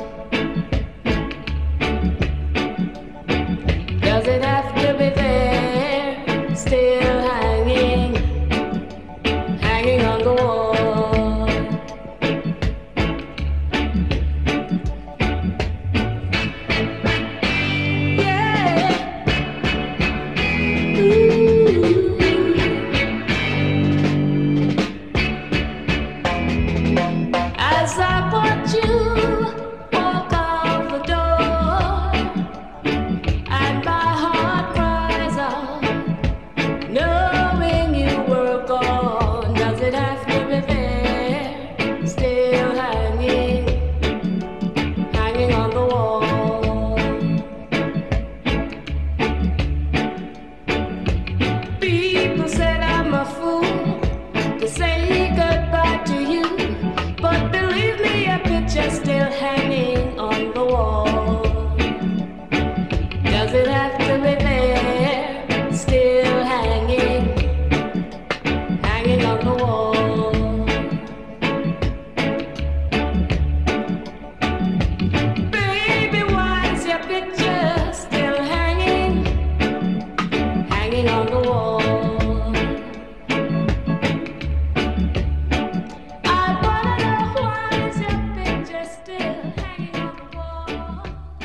Does it have to be there, still hanging, hanging on the wall? As I watch you walk out the door, and my heart cries out, knowing you were gone. Does it have to be there, still hanging, hanging on the wall? People said I'm a fool to say goodbye to you, but believe me, your picture's still hanging on the wall. Does it have to be there, still hanging, hanging on the wall? Baby, why is your picture still hanging, hanging on the wall? I wanna know, why is your picture still hanging on the wall?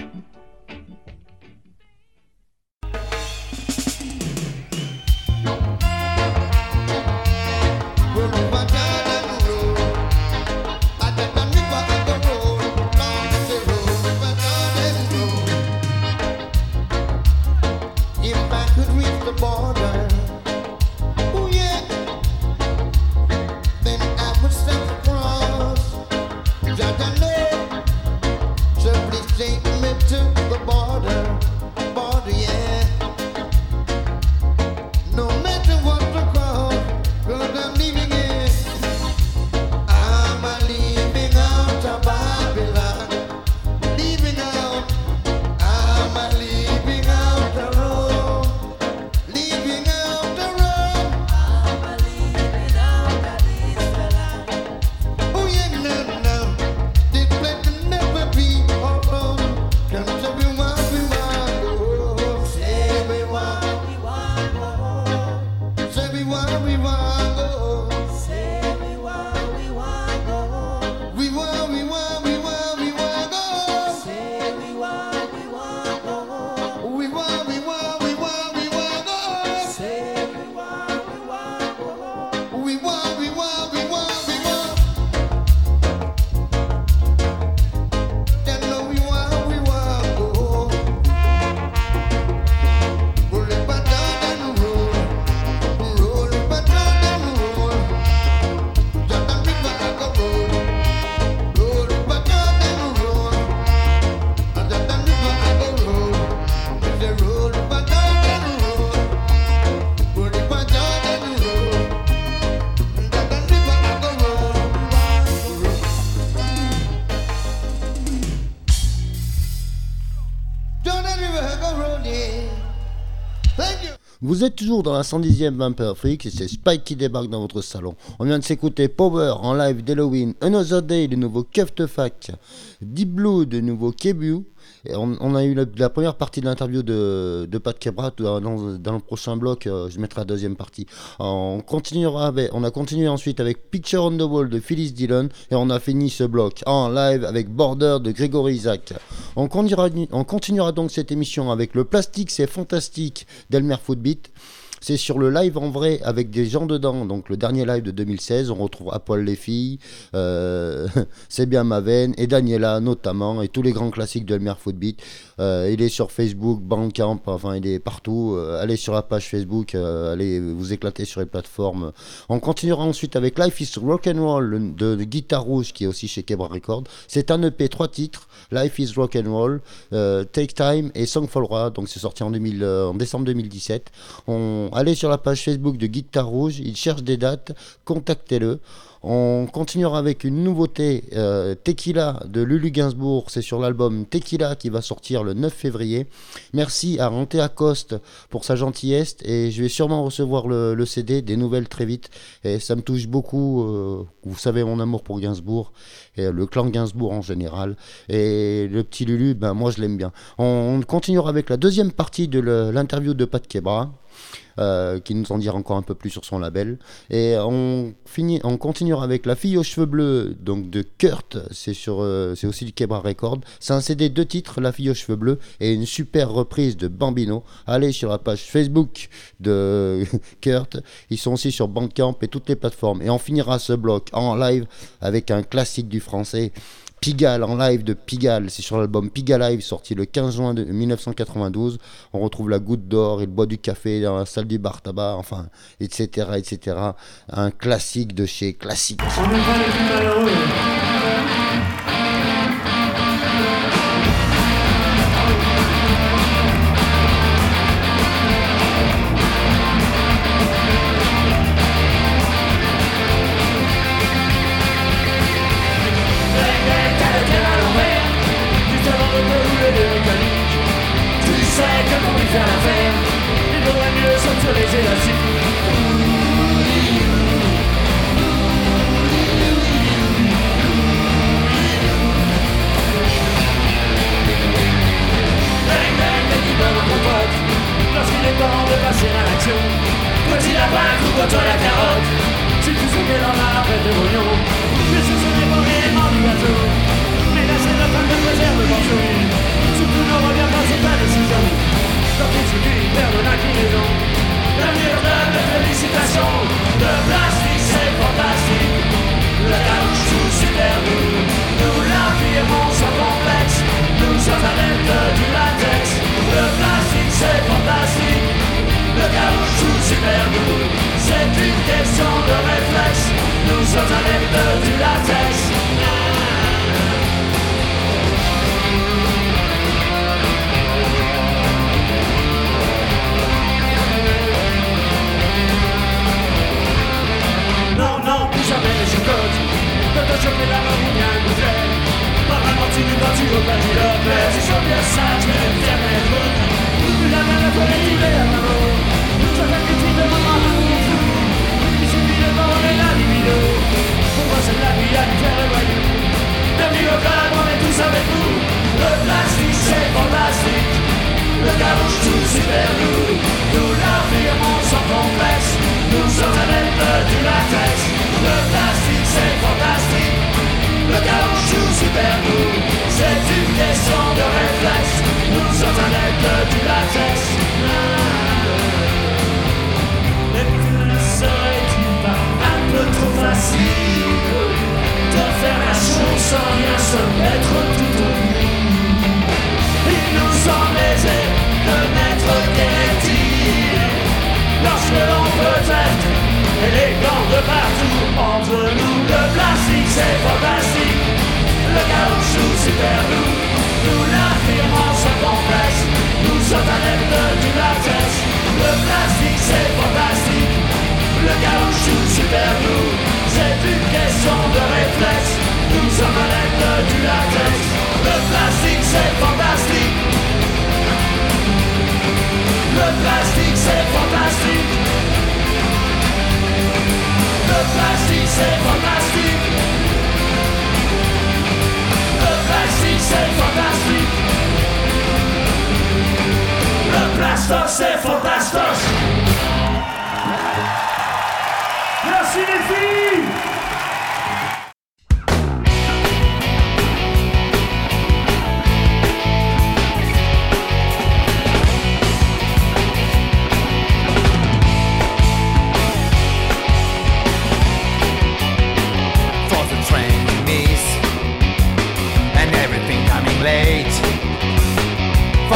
If I could reach the border, oh yeah, then I would step across. Just I know, so please take me to the border, border, yeah. No matter what the cost, 'cause I'm leaving it. I'm a leaving out of Babylon, leaving out. I'm a leaving out the road, leaving out the road. I'm a leaving out of this land. Oh yeah, no, no, this place can never be alone. Come tell me why we want to go. Say we want, we want to go. Say we want, we want to go. Say we want, we want to go. We want, we want, we want, we want to go. Say we want, we want to go. We want, we want, we want, we want to go. Say we want, we want to go. We want, we want, we want, we want. Then know we want, we want to go. Roll it back down and roll, roll it back down and roll. Just a river I go roll, roll it back down and roll. And just a river I go roll, say roll it back down and roll, roll it back down and roll. And just a river I go roll, roll. Down the river I go roll, yeah. Thank you. Vous êtes toujours dans la cent dixième Vampire Freak et c'est Spike qui débarque dans votre salon. On vient de s'écouter Power en live d'Halloween, Another Day, le nouveau Kev Fac, Deep Blue, le nouveau Kebu. Et on, on a eu la, la première partie de l'interview de, de Pat Kebrat. Dans, dans le prochain bloc, euh, je mettrai la deuxième partie. On, continuera avec, on a continué ensuite avec Picture on the Wall de Phyllis Dillon et on a fini ce bloc en live avec Border de Gregory Isaac. On continuera, on continuera donc cette émission avec Le Plastique, c'est fantastique d'Elmer Footbeat. c'est sur le live en vrai avec des gens dedans. Donc le dernier live de deux mille seize, on retrouve À Poil les filles, euh, C'est bien ma veine et Daniela notamment, et tous les grands classiques de Elmer Footbeat. Euh, il est sur Facebook, Bandcamp, enfin il est partout. Euh, allez sur la page Facebook, euh, allez vous éclater sur les plateformes. On continuera ensuite avec Life is Rock'n'Roll de, de Guitare Rouge qui est aussi chez Quebra Records. C'est un E P, trois titres, Life is Rock'n'Roll, euh, Take Time et Song for Roi. Donc c'est sorti en, deux mille, euh, en décembre deux mille dix-sept. On, allez sur la page Facebook de Guitare Rouge, il cherche des dates, contactez-le. On continuera avec une nouveauté, euh, Tequila de Lulu Gainsbourg, c'est sur l'album Tequila qui va sortir le neuf février. Merci à Ante Acoste pour sa gentillesse et je vais sûrement recevoir le, le C D, des nouvelles très vite, et ça me touche beaucoup, euh, vous savez mon amour pour Gainsbourg et le clan Gainsbourg en général, et le petit Lulu, ben moi je l'aime bien. On, on continuera avec la deuxième partie de le, l'interview de Pat Quebra. Euh, qui nous en dira encore un peu plus sur son label, et on finit, on continuera avec La fille aux cheveux bleus, donc de Kurt, c'est sur, euh, c'est aussi du Quebra Records. C'est un C D, deux titres, La fille aux cheveux bleus et une super reprise de Bambino. Allez sur la page Facebook de Kurt, ils sont aussi sur Bandcamp et toutes les plateformes. Et on finira ce bloc en live avec un classique du français, Pigalle, en live de Pigalle, c'est sur l'album Pigalle Live, sorti le quinze juin de mille neuf cent quatre-vingt-douze. On retrouve la goutte d'or, il boit du café dans la salle du bar tabac, enfin, et cetera, et cetera. Un classique de chez Classique. On n'est pas les plus malheureux. Faire l'affaire, il vaudrait mieux sortir les élastiques. Bang bang, bang, il donne un compote lorsqu'il est temps de passer à l'action. Petit lapin, coupe-toi la carotte. Si tu sais qu'elle en a après de l'oignon, mais ce sont des vraiment du gâteau. Mais là c'est la fin de préserve morceau. Surtout ne reviens pas sur ta décision. Quand il suffit de perdre l'inclinaison. L'avenir donne de félicitations. Le plastique c'est fantastique. Le caoutchouc super doux. Nous l'affirmons sans complexe. Nous sommes adeptes du latex. Le plastique c'est fantastique. Le caoutchouc super doux. C'est une question de réflexe. Nous sommes adeptes du latex. Non, non, plus jamais les chicotes. De te choper la main ou bien un gouttet. Pas vraiment tu nous quand tu veux pas du lopet. Si je bien ça, je vais le faire mettre. Plus la main, la folie, tu l'es à ma main. Ça fait que tu demandes à mon fou. Il suffit de demander la libido. Pour moi c'est la vie à nous faire le voyou. Bienvenue au club, on est tous avec vous. Le plastique c'est fantastique. Le caoutchouc super doux. Nous l'affirmons sans complexe. Nous sommes adeptes du latex. Le plastique c'est fantastique. Le caoutchouc super doux. C'est une question de réflexe. Nous sommes adeptes du latex. Mais ne serait-il pas un peu trop facile de faire la chose sans rien se mettre tout au bout? Il nous semble aisé de n'être qu'électif lorsque l'on peut être élégant de partout. Entre nous le plastique c'est fantastique. Le caoutchouc super doux. Nous l'affirmons sans complexe. Nous sommes adeptes du latex. Le plastique c'est fantastique. Le caoutchouc super doux. C'est une question de réflexe. Nous sommes adeptes du latex. Le plastique c'est fantastique. Le plastique c'est fantastique. Le plastique c'est fantastique. Le plastique c'est fantastique. Le plastoc c'est fantastoche. Merci les filles.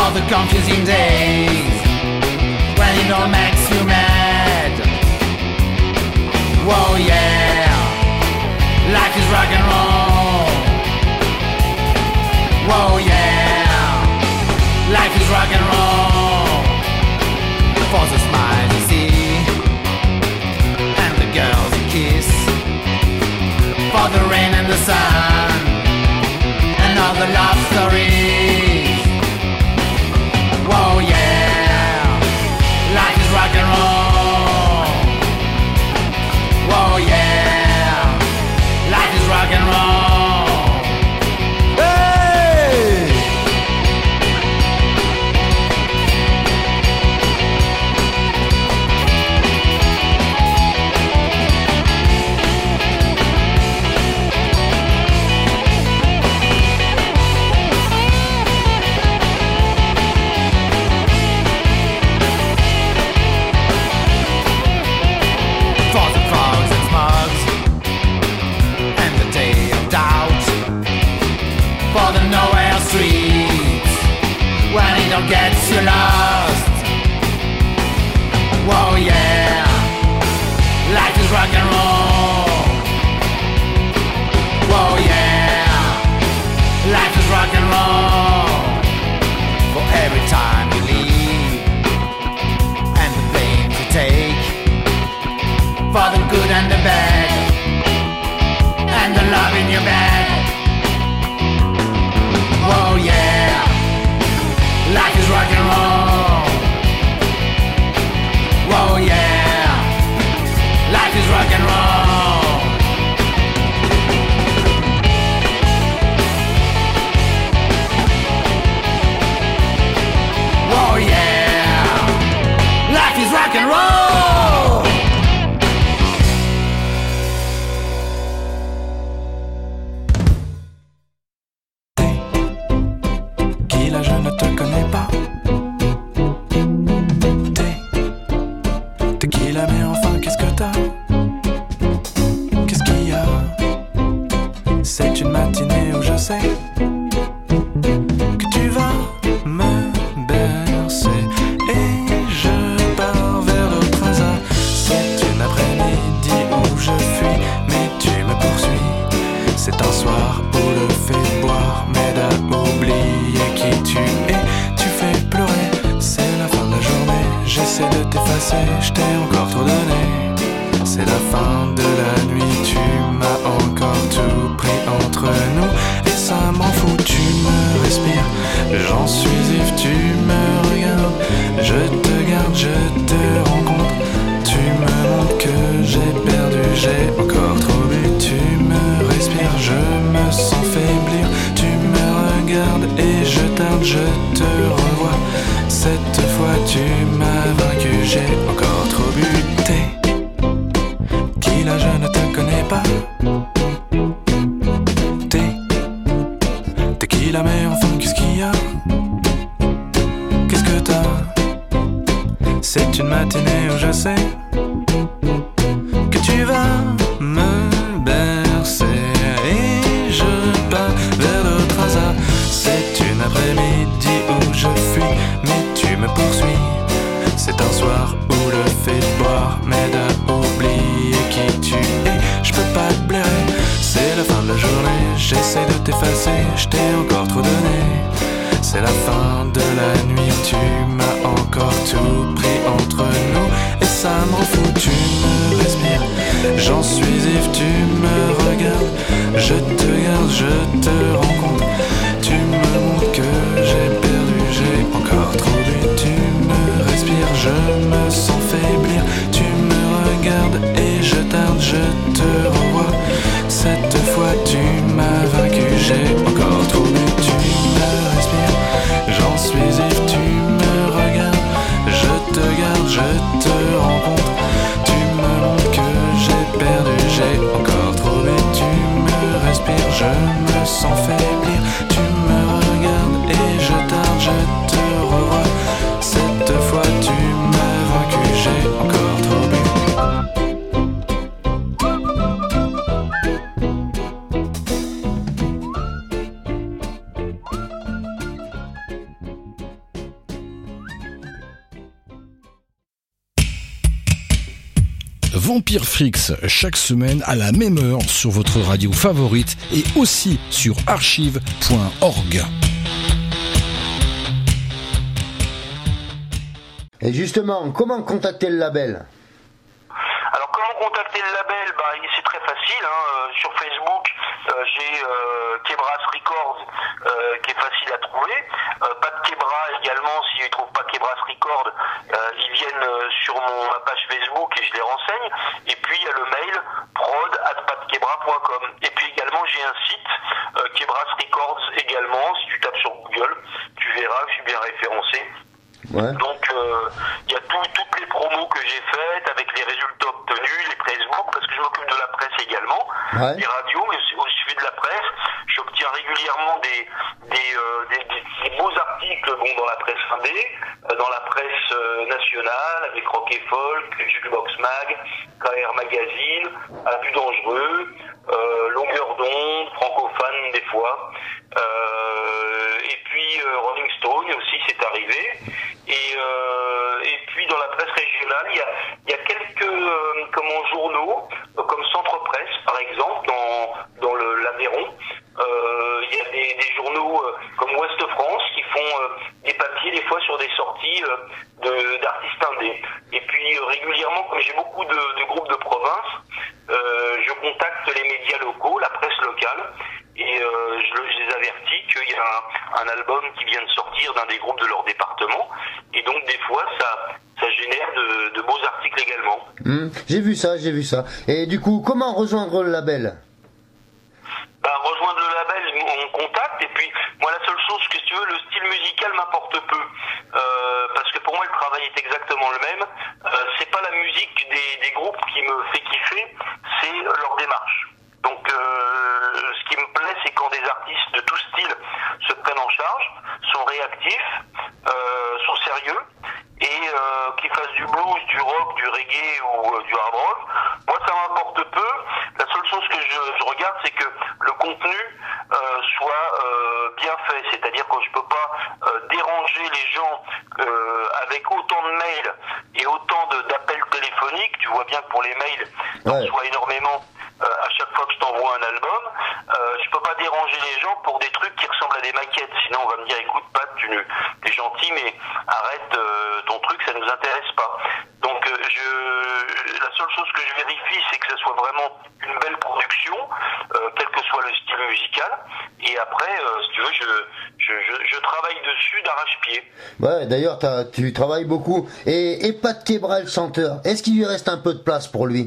for the confusing days when it all makes you mad. Whoa, yeah, life is rock and roll. Whoa, yeah, life is rock and roll. For the smile you see and the girls you kiss, for the rain and the sun and all the love stories. Whoa, yeah, life is rock and roll. Whoa, yeah, life is rock and roll. When it all gets you lost. Whoa, yeah, life is rock and roll. Whoa, yeah, life is rock and roll. For every time you leave and the pains you take, for the good and the bad and the love in your bag. Whoa, yeah, life is rock and roll. Whoa, yeah, life is rock and roll. Whoa, yeah, life is rock and roll. Je ne te connais pas. T'es T'es qui là, mais enfin qu'est-ce que t'as? Qu'est-ce qu'il y a? C'est une matinée où je sais que tu vas me bercer et je pars vers d'autres hasards. C'est une après-midi où je fuis, mais tu me poursuis. C'est un soir où le fait boire m'aide à oublier qui tu es. Tu fais pleurer, c'est la fin de la journée. J'essaie de t'effacer, je t'ai encore trop donné. C'est la fin de la nuit, tu m'as encore tout pris entre nous. Et ça m'en fout, tu me respires, j'en suis ivre, tu me regardes. Je te garde, je te rencontre. Tu me montres que j'ai perdu, j'ai encore trop bu. Tu me respires, je me sens faiblir. Tu me regardes et je tarde, je te revois. Cette fois tu m'as vaincu, j'ai encore trop bu. T'es qui là, je ne te connais pas. T'es T'es qui là, mais enfin qu'est-ce qu'il y a? Qu'est-ce que t'as? C'est une matinée où je sais que tu vas me bercer et je pars vers d'autres hasards. C'est une après-midi où je fuis, mais tu me poursuis. C'est un soir où le fait de boire m'aide à oublier qui tu es. Je peux pas te blairer, c'est la fin de la journée. J'essaie de t'effacer, je t'ai encore trop donné. C'est la fin de la nuit, tu m'as encore tout pris entre nous. Et ça m'en fout, tu me respires, j'en suis ivre, tu me regardes. Je te garde, je te rencontre. Tu me montres que j'ai perdu, j'ai encore trop bu. Tu me respires, je me sens faiblir. Tu me regardes et je tarde, je te revois. Cette fois tu m'as vaincu, j'ai encore trop bu. Tu me respires, j'en suis ivre, tu me regardes. Je te garde, je te rencontre. Tu me montres que j'ai perdu, j'ai encore trop bu. Tu me respires, je me sens faiblir. Tu me regardes et je tarde, je te revois. Cette fois tu m'as vaincu, j'ai encore trop bu. Vampire Freaks chaque semaine à la même heure sur votre radio favorite et aussi sur archive point org. Et justement, comment contacter le label ? Alors comment contacter le label ? Bah, c'est très facile, hein. Euh, sur Facebook, euh, j'ai euh, Kebras Records euh, qui est facile à trouver. Euh, Pat Kebra également, s'ils ne trouvent pas Kebras Records, euh, ils viennent euh, sur mon, ma page Facebook et je les renseigne. Et puis il y a le mail prod at patkebra point com. Et puis également j'ai un site, euh, Kebras Records également, si tu tapes sur Google, tu verras, je suis bien référencé. Ouais. Donc il euh, y a tout, toutes les promos que j'ai faites avec les résultats obtenus, les Facebook, parce que je m'occupe de la presse également, ouais. des radios, mais au suivi de la presse, j'obtiens régulièrement des, des, euh, des, des, des beaux articles bon, dans la presse indé, euh, dans la presse euh, nationale, avec Rock et Folk, Jukebox Mag, K R Magazine, Abus Dangereux, euh, Longueur d'onde, Francophone des fois, euh, et puis euh, Rolling Stone aussi c'est arrivé. Et, euh, et puis dans la presse régionale, il y a, il y a quelques euh, comment, journaux, euh, comme Centre Presse par exemple, dans, dans le, l'Aveyron. Euh, il y a des, des journaux euh, comme Ouest France qui font euh, des papiers des fois sur des sorties euh, de, d'artistes indés. Et puis euh, régulièrement, comme j'ai beaucoup de, de groupes de province, euh, je contacte les médias locaux, la presse locale, et euh, je, je les avertis qu'il y a un, un album qui vient de sortir d'un des groupes de leur département, et donc des fois ça, ça génère de, de beaux articles également. Mmh, j'ai vu ça, j'ai vu ça. Et du coup, comment rejoindre le label ? Ben, rejoindre le label, on contacte, et puis moi la seule chose que si tu veux, le style musical m'apporte peu, euh, parce que pour moi le travail est exactement le même. Euh, c'est pas la musique des, des groupes qui me fait kiffer, c'est leur démarche. Donc euh, ce qui me plaît, c'est quand des artistes de tout style se prennent en charge, sont réactifs, euh, sont sérieux, et euh, qu'ils fassent du blues, du rock, du reggae ou euh, du hard rock. Moi ça m'apporte peu. La seule chose que je, je regarde, c'est que le contenu euh, soit euh, bien fait, c'est-à-dire que je peux pas euh, déranger les gens euh, avec autant de mails et autant de, d'appels téléphoniques. Tu vois bien que pour les mails, on ouais. reçoit énormément euh, à chaque fois que je t'envoie un album. Euh, je peux pas déranger les gens pour des trucs qui ressemblent à des maquettes, sinon on va me dire écoute Pat, tu es gentil mais arrête euh, ton truc, ça nous intéresse pas. Donc euh, je, la seule chose que je vérifie, c'est que ce soit vraiment une belle production, euh, quel que soit le style musical, et après euh, si tu veux je, je, je, je travaille dessus d'arrache-pied. Ouais, d'ailleurs tu travailles beaucoup. Et, et Pat Kebra, le chanteur, est-ce qu'il lui reste un peu de place pour lui ?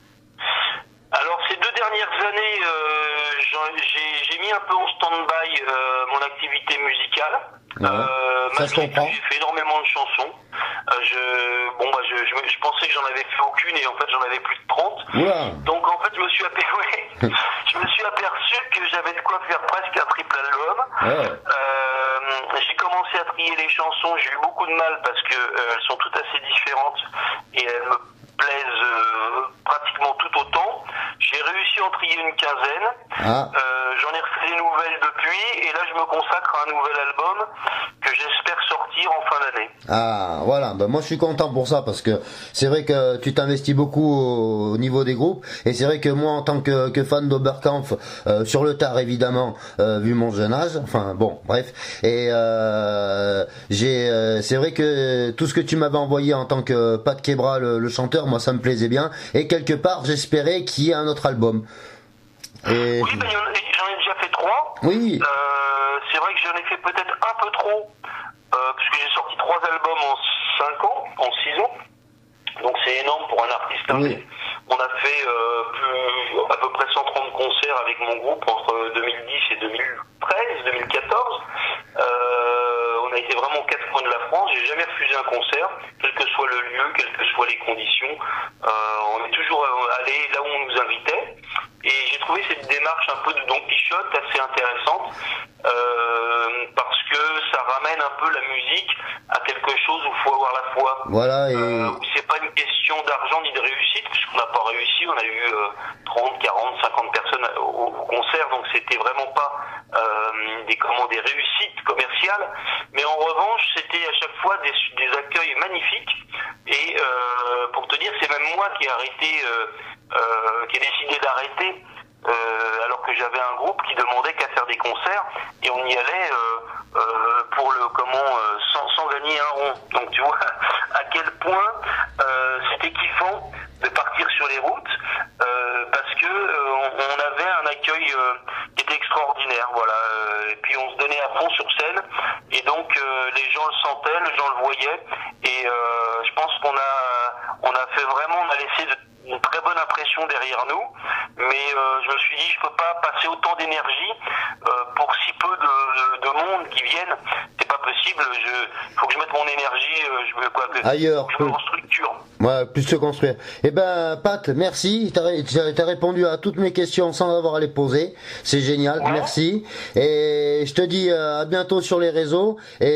Alors ces deux dernières années, euh, j'ai, j'ai mis un peu en stand-by euh, mon activité musicale. Ouais, euh, ça se comprend. J'ai fait énormément de chansons. Euh, je, bon bah je, je, je pensais que j'en avais fait aucune et en fait j'en avais plus de trente. Oula. Donc en fait je me suis aperçu, je me suis aperçu que j'avais de quoi faire presque un triple album. Ouais. Euh, j'ai commencé à trier les chansons. J'ai eu beaucoup de mal parce que euh, elles sont toutes assez différentes et elles me plaisent euh, pratiquement tout autant. J'ai réussi à en trier une quinzaine. Ah. Euh, j'en ai refait des nouvelles depuis et là je me consacre à un nouvel album que j'espère sortir en fin d'année. Ah voilà, ben moi je suis content pour ça parce que c'est vrai que tu t'investis beaucoup au, au niveau des groupes et c'est vrai que moi en tant que, que fan d'Oberkampf, euh, sur le tard évidemment, euh, vu mon jeune âge, enfin bon bref, et euh, j'ai, euh, c'est vrai que tout ce que tu m'avais envoyé en tant que Pat Kebra le, le chanteur, moi ça me plaisait bien et quelque part j'espérais qu'il y ait un autre album. Et... Oui, ben, j'en ai déjà fait trois. Oui. Euh, c'est vrai que j'en ai fait peut-être un peu trop, euh, puisque j'ai sorti trois albums en cinq ans, en six ans. Donc c'est énorme pour un artiste. Oui. On a fait euh, plus, à peu près cent trente concerts avec mon groupe entre deux mille dix et deux mille treize, deux mille quatorze. Euh, on a été vraiment aux quatre coins de la France. J'ai jamais refusé un concert, quel que soit le lieu, quelles que soient les conditions. Euh, on est toujours allé là où on nous invitait. Et j'ai trouvé cette démarche un peu de Don Quichotte assez intéressante, euh, parce que ça ramène un peu la musique à quelque chose où il faut avoir la foi. Voilà. Et... Euh, où c'est pas une question d'argent ni de réussite, puisqu'on n'a pas réussi. On a eu euh, trente, quarante, cinquante personnes au, au concert, donc c'était vraiment pas euh, des, comment, des réussites commerciales. Mais en revanche, c'était à chaque fois des, des accueils magnifiques. Et euh, pour te dire, c'est même moi qui ai arrêté, euh, euh, qui ai décidé d'arrêter, euh, alors que j'avais un groupe qui demandait qu'à faire des concerts, et on y allait euh, euh, pour le comment euh, sans, sans gagner un rond. Donc tu vois à quel point euh, c'était kiffant de partir sur les routes, euh, parce que euh, on, on avait un accueil euh, qui était extraordinaire, voilà. Euh, et puis on se donnait à fond sur scène, et donc euh, les gens le sentaient, les gens le voyaient, et euh, je pense qu'on a on a fait vraiment, on a laissé de, une très bonne impression derrière nous, mais euh, je me suis dit je peux pas passer autant d'énergie euh, pour si peu de, de, de monde qui viennent, c'est pas possible. Je faut que je mette mon énergie, euh, je veux quoi que ailleurs, je me restructure. Ouais, plus se construire. Eh ben, Pat, merci. T'as, t'as répondu à toutes mes questions sans avoir à les poser. C'est génial, ouais. Merci. Et je te dis euh, à bientôt sur les réseaux.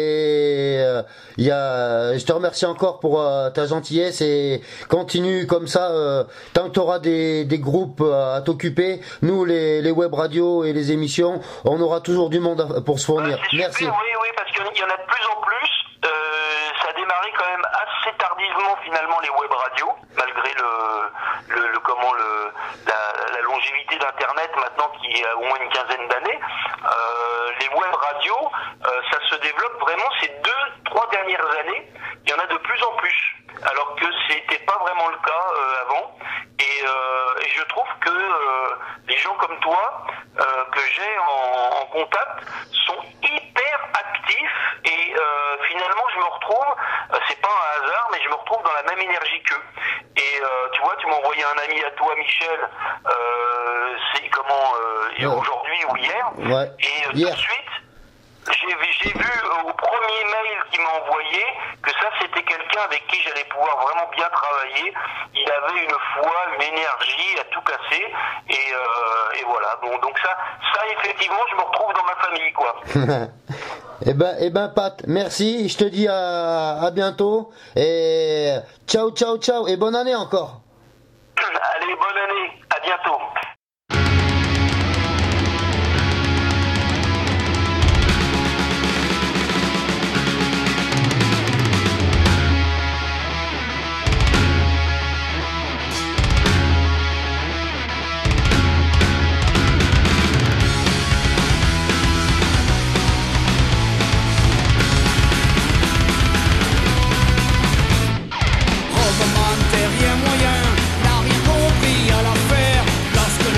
Et euh, y a, je te remercie encore pour euh, ta gentillesse et continue comme ça. Euh, tant que t'auras des, des groupes à t'occuper, nous les, les web radios et les émissions, on aura toujours du monde à, pour se fournir. Ouais, merci. Super, oui, oui, parce qu'il y en a de plus en plus. Euh, ça a démarré quand même assez tardivement finalement les web radios, malgré le, le, le comment le la, la longévité d'internet maintenant qui a au moins une quinzaine d'années. Euh, les web radios, euh, ça se développe vraiment ces deux, trois dernières années. Il y en a de plus en plus, alors que c'était pas vraiment le cas euh, avant. Et, euh, et je trouve que euh, les gens comme toi euh, que j'ai en, en contact sont hyper actifs et euh, finalement je me retrouve, euh, c'est pas un hasard, mais je me retrouve dans la même énergie qu'eux. Et euh, tu vois, tu m'as envoyé un ami à toi, Michel, euh, c'est comment euh, ouais. aujourd'hui ou hier, ouais. et euh, hier. tout de suite j'ai, j'ai vu euh, au premier mail qu'il m'a envoyé que ça c'était quelqu'un avec qui j'allais pouvoir vraiment bien travailler. Il avait une foi, une énergie à tout casser, et, euh, et voilà. Bon, donc ça, ça effectivement, je me retrouve dans ma famille, quoi. Eh ben, eh ben, Pat, merci. Je te dis à, à bientôt et ciao, ciao, ciao et bonne année encore. Allez, bonne année. À bientôt. Rosamond, terrier moyen, n'a rien compris à l'affaire. Lorsque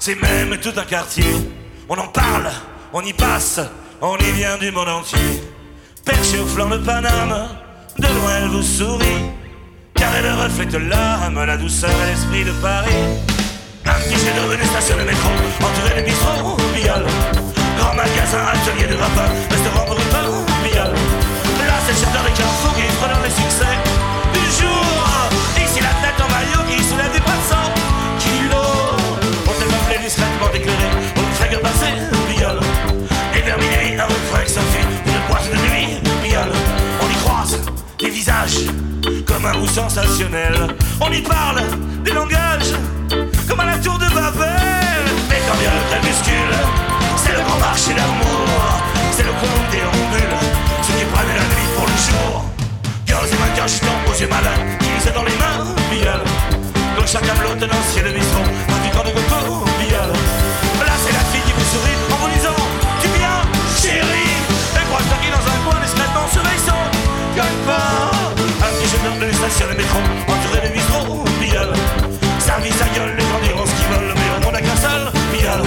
c'est même tout un quartier. On en parle, on y passe, on y vient du monde entier. Perché au flanc de Paname, de loin elle vous sourit, car elle reflète l'âme, la douceur et l'esprit de Paris. Un petit jet devenu station de métro, entouré de bistrots, Pigalle. Grand magasin, atelier de vapeur, restaurant pour une part, Pigalle. Là c'est le chanteur des carrefours qui frôle les succès du jour. Ici la tête en maillot qui soulève des pas de cent kilos. Hôtel meublé discrètement éclairé, au fait que passer, Pigalle. Et vers minuit, un refrain avec Sophie, une boîte de nuit, Pigalle. On y croise des visages comme un goût sensationnel. On y parle des langages comme à la tour de Babel. Mais quand vient le crépuscule, c'est le grand marché d'amour, c'est le coin où déambule ceux qui prennent la nuit pour le jour. Girls et manquages aux yeux malins, qui lisent dans les mains, Pigalle. Comme chacun de l'autre dans le ciel de bistrot, un piquant de coco, Pigalle. Là c'est la fille qui vous sourit en vous disant tu viens, chérie. Elle croit stocker dans un coin discrètement surveille son gagne pas. Un petit jeune homme de station de métro, entouré de bistrot, Pigalle. Servi sa gueule, les gens diront ce qu'ils veulent, mais au monde n'a qu'un seul, Pigalle.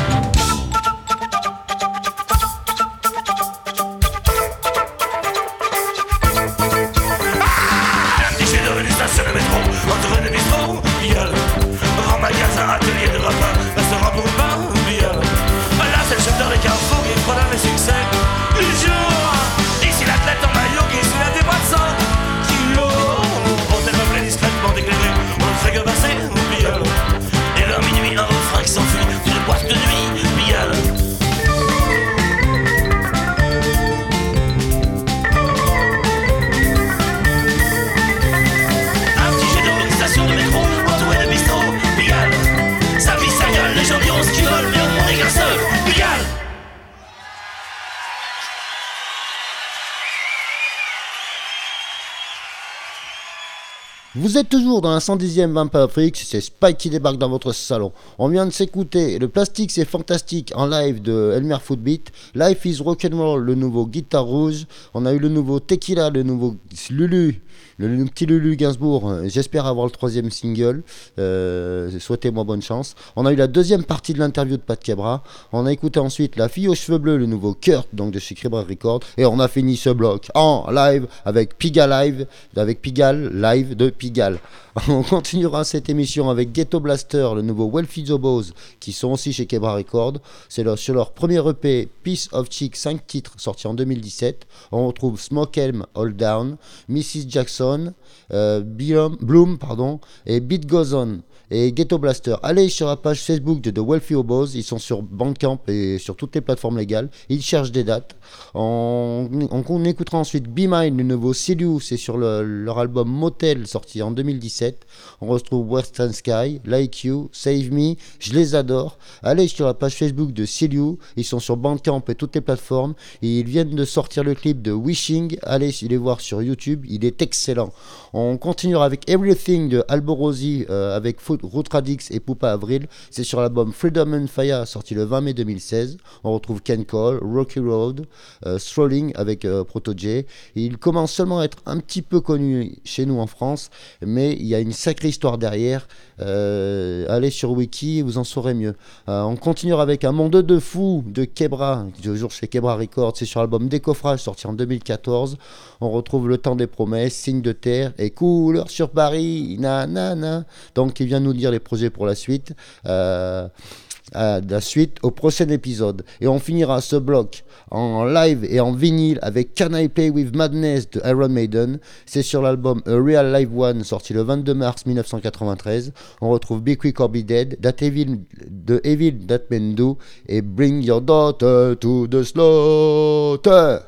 Ah, un petit jet devenu station de métro, entouré de bistrot, Pigalle. Grand magasin, atelier de repas, restaurant pour une part, Pigalle. Là c'est le chanteur des carrefours qui prend les succès du jour. Ici l'athlète en maillot qui soulève des bras de cent kilos. Hôtel meublé discrètement éclairé, on ne fait que passer, Pigalle. Et vers minuit, un refrain qui s'enfuit d'une boîte de nuit, Pigalle. Un petit jet dans une station de métro, entouré de bistrot, Pigalle. Sa vie, sa gueule, les gens diront ce qu'ils veulent, mais au monde n'est qu'un seul, Pigalle. Vous êtes toujours dans la cent dixième Vampire Freaks, c'est Spike qui débarque dans votre salon. On vient de s'écouter Le Plastique c'est fantastique en live de Elmer Footbeat, Life is Rock'n'Roll, le nouveau Guitare Rouge, on a eu le nouveau Tequila, le nouveau Lulu, le, le petit Lulu Gainsbourg, j'espère avoir le troisième single, euh, souhaitez-moi bonne chance. On a eu la deuxième partie de l'interview de Pat Quebra, on a écouté ensuite La Fille aux cheveux bleus, le nouveau Kurt, donc de chez Quebra Records, et on a fini ce bloc en live avec Pigalle Live, avec Pigalle Live de Pigalle. On continuera cette émission avec Ghetto Blaster, le nouveau Wealthy Zobos, qui sont aussi chez Quebra Records. C'est leur, sur leur premier E P, Piece of Chick, cinq titres, sortis en deux mille dix-sept. On retrouve Smoke Elm, Hold Down, Missus Jackson, euh, Bloom, Bloom, pardon, et Beat Goes On. Et Ghetto Blaster, allez sur la page Facebook de The Wealthy Hobos, ils sont sur Bandcamp et sur toutes les plateformes légales, ils cherchent des dates. On, on, on écoutera ensuite Be Mine, le nouveau Silu, c'est sur le, leur album Motel sorti en deux mille dix-sept. On retrouve Western Sky, Like You, Save Me, je les adore. Allez sur la page Facebook de Silu, ils sont sur Bandcamp et toutes les plateformes, et ils viennent de sortir le clip de Wishing, allez les voir sur YouTube, il est excellent. On continuera avec Everything de Alborosi euh, avec Foot Route Radix et Poupa Avril, c'est sur l'album Freedom and Fire sorti le vingt mai deux mille seize. On retrouve Ken Cole, Rocky Road, euh, Strolling avec euh, Proto J. Il commence seulement à être un petit peu connu chez nous en France, mais il y a une sacrée histoire derrière. Euh, allez sur Wiki, vous en saurez mieux. Euh, on continuera avec Un monde de fou de Quebra, toujours chez Quebra Records, c'est sur l'album Décoffrage sorti en deux mille quatorze. On retrouve Le Temps des Promesses, Signe de Terre et Couleur sur Paris, na na na. Donc il vient nous dire les projets pour la suite. Euh, à la suite au prochain épisode, et on finira ce bloc en live et en vinyle avec Can I Play With Madness de Iron Maiden, c'est sur l'album A Real Live One sorti le vingt-deux mars mille neuf cent quatre-vingt-treize. On retrouve Be Quick or Be Dead, That Evil, The Evil That Men Do et Bring Your Daughter to the Slaughter.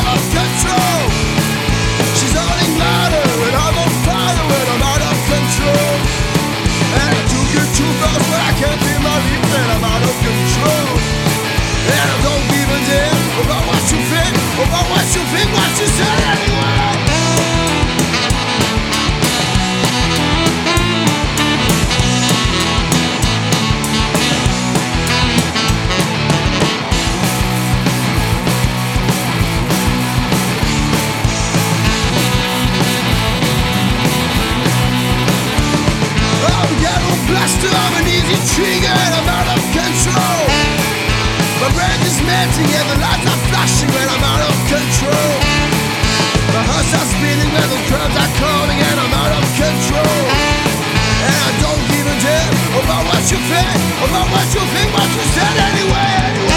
She's running louder and I'm on fire when I'm out of control. Wheels are spinning when the drums are calling and I'm out of control. And I don't give a damn about what you think, about what you think, what you said anyway, anyway.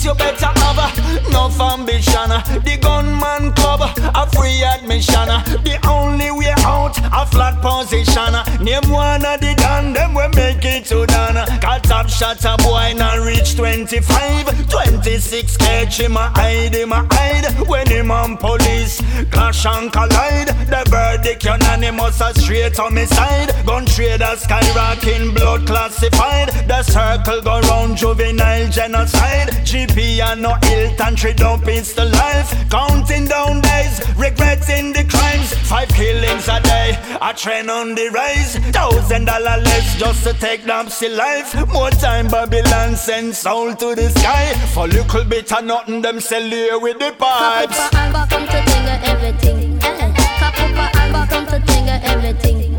you better have enough ambition. The gunman club, a free admission. The only way out, a flat position. Name one of the dan, them we make it to dan. Got top shot a boy now reach twenty-five, twenty-six catch him a hide, him a hide. When him and police clash and collide, the verdict unanimous a straight homicide. Gun trader skyrocketing, blood classified. The circle go round juvenile genocide. G P and no Hilton, trade up it's the life. Counting down days, regretting the crimes. Five killings a day, a trend on the rise. Thousand dollar less just to take Dempsey life. More time Babylon send soul to the sky. For little bit of nothing them sell here with the pipes. Kapupa Alba come to tinga everything. Eh. Kapupa Alba come to tinga everything.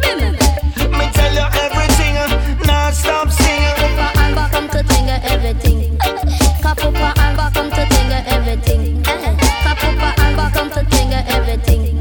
Me tell you everything, now stop singing. Kapupa Alba come to tinga everything. Kapupa Alba come to tinga everything. Eh. Kapupa Alba come to tinga everything.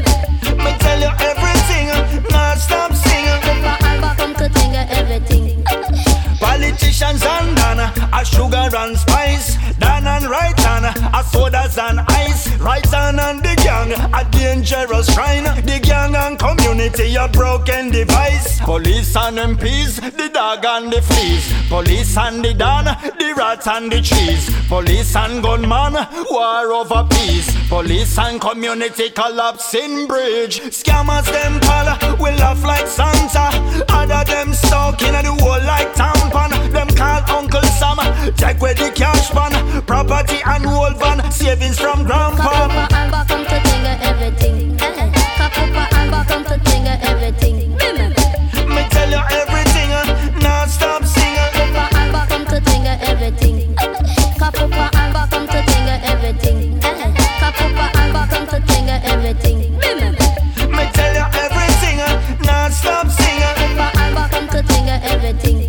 Me tell you everything, now stop singing. Kapupa Alba come to tinga everything. Politicians and Dan, a sugar and spice. Dan and right hand, a sodas and ice. Right hand and the gang, a dangerous shrine. The gang and community, a broken device. Police and M Ps, the dog and the fleas. Police and the Dan, the rat and the cheese. Police and gunman, war over peace. Police and community collapsing bridge. Scammers them call, we laugh like Santa. Other them stuck in the wall like tampon. Them call Uncle Sam, take away the cash pan. Property and whole van, savings from grandpa. Kapupa Alba come to tinga everything. Eh. Kapupa Alba come to tinga everything. Me tell you everything, now stop singing. Kapupa Alba come to tinga everything. Kapupa Alba come to tinga everything. Eh. Kapupa Alba come to tinga everything. Me tell you everything, now stop singing. Kapupa Alba come to tinga everything.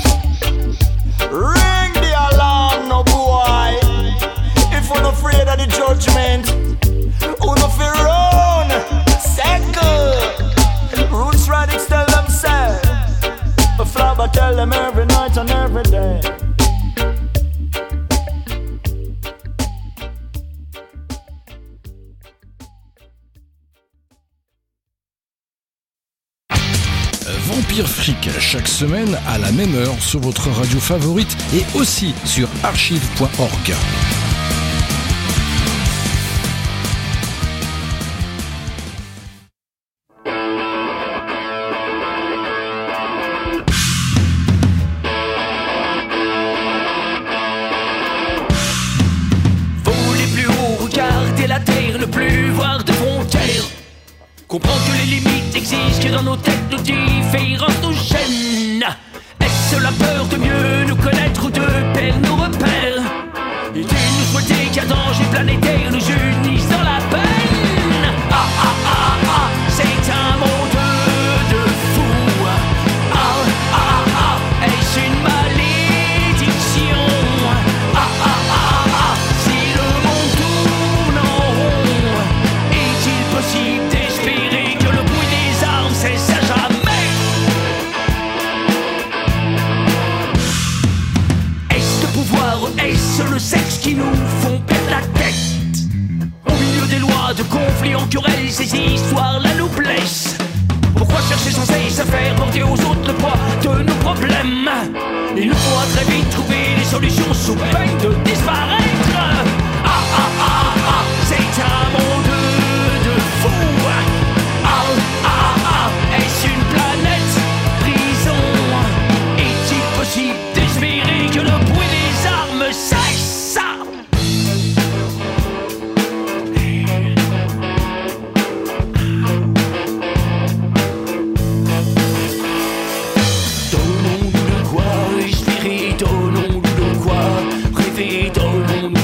Ring the alarm, no boy. If you're not afraid of the judgment, who no fear run, second. Roots radicals tell themselves, a flower tell them every night and every day. Vampire Freak, chaque semaine à la même heure sur votre radio favorite et aussi sur archive point org. Voler plus haut, regarder la terre, ne plus voir de frontières. Comprendre que les limites existent, que dans nos têtes nos différences nous gênent. Est-ce la peur de mieux nous connaître ou de perdre nos repères? Et de nous souhaiter qu'un danger planétaire nous unisse dans la peine? Ah ah ah ah, c'est un monde de fous. Ah ah ah, est-ce une malédiction? Ah ah ah ah, si le monde tourne en rond, est-il possible d'espérer que le bruit des armes cesse à jamais? Est-ce le pouvoir, est-ce le sexe qui nous font perdre la tête? Au milieu des lois de conflits en querelles, ces histoires-là nous blessent. Pourquoi chercher sans cesse à faire porter aux autres le poids de nos problèmes? Il nous faudra très vite trouver des solutions sous peine de disparaître. Ah ah ah ah, c'est un monde de fous. Ah ah ah, est-ce une planète prison? Est-il possible d'espérer que le bruit des armes cesse? Donnons-nous de quoi respirer, donnons-nous de quoi rêver, donnons-nous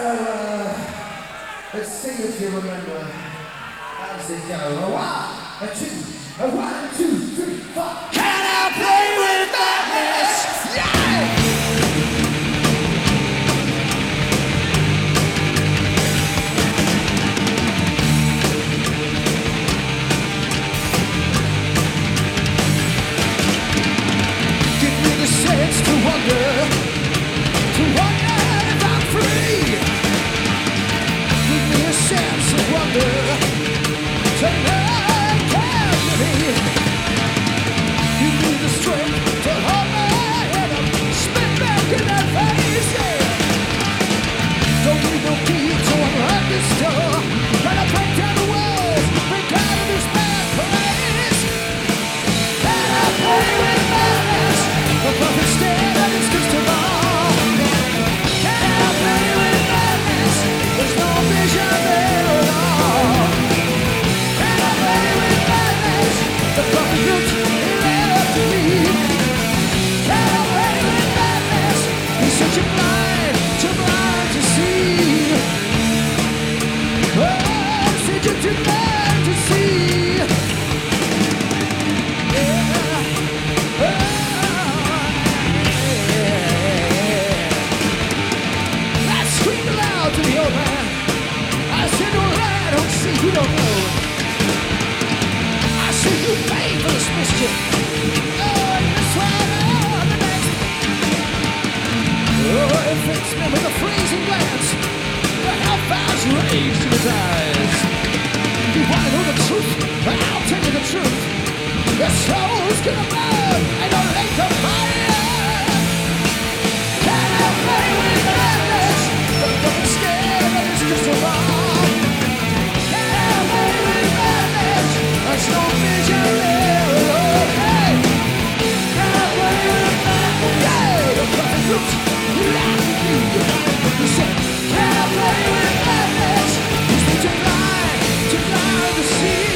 So, uh, let's see if you remember. How's it go? A one, a two, a one, two, three, four. Can I play with madness? Yeah! Give me the sense to wonder, to wonder if I'm free. Give me a sense of wonder, to learn can be. Give me the strength to hold my head up, spit back in that face, yeah. Don't need no key to unlock this door. Gotta break down the walls, break out of this bad place. Can I play with madness? The puppet stand at its crystal ball. Can I play with madness? There's no vision there at all. Can I play with madness? The puppet looks left to me. Can I play with madness? He's such a blind, too blind to see. Oh, such a too blind to see. Yeah. I screamed aloud to the old man. I said, don't lie, don't see, you don't know. I said, you paid for this mischief. Oh, and this one, oh, and the next. Oh, it fixed me with a freezing glance. The hellfire's raged in his eyes. You wanna know the truth? I'll tell you the truth. The soul's gonna burn and the lake of fire. Can I play with madness? The fucking scared of this crystal ball. Can I play with madness? There's no vision there at all. Hey! Can I play with madness? Yeah! The fucking roots, you laugh at me. You said, can I play with madness? He's been too blind, too blind to see.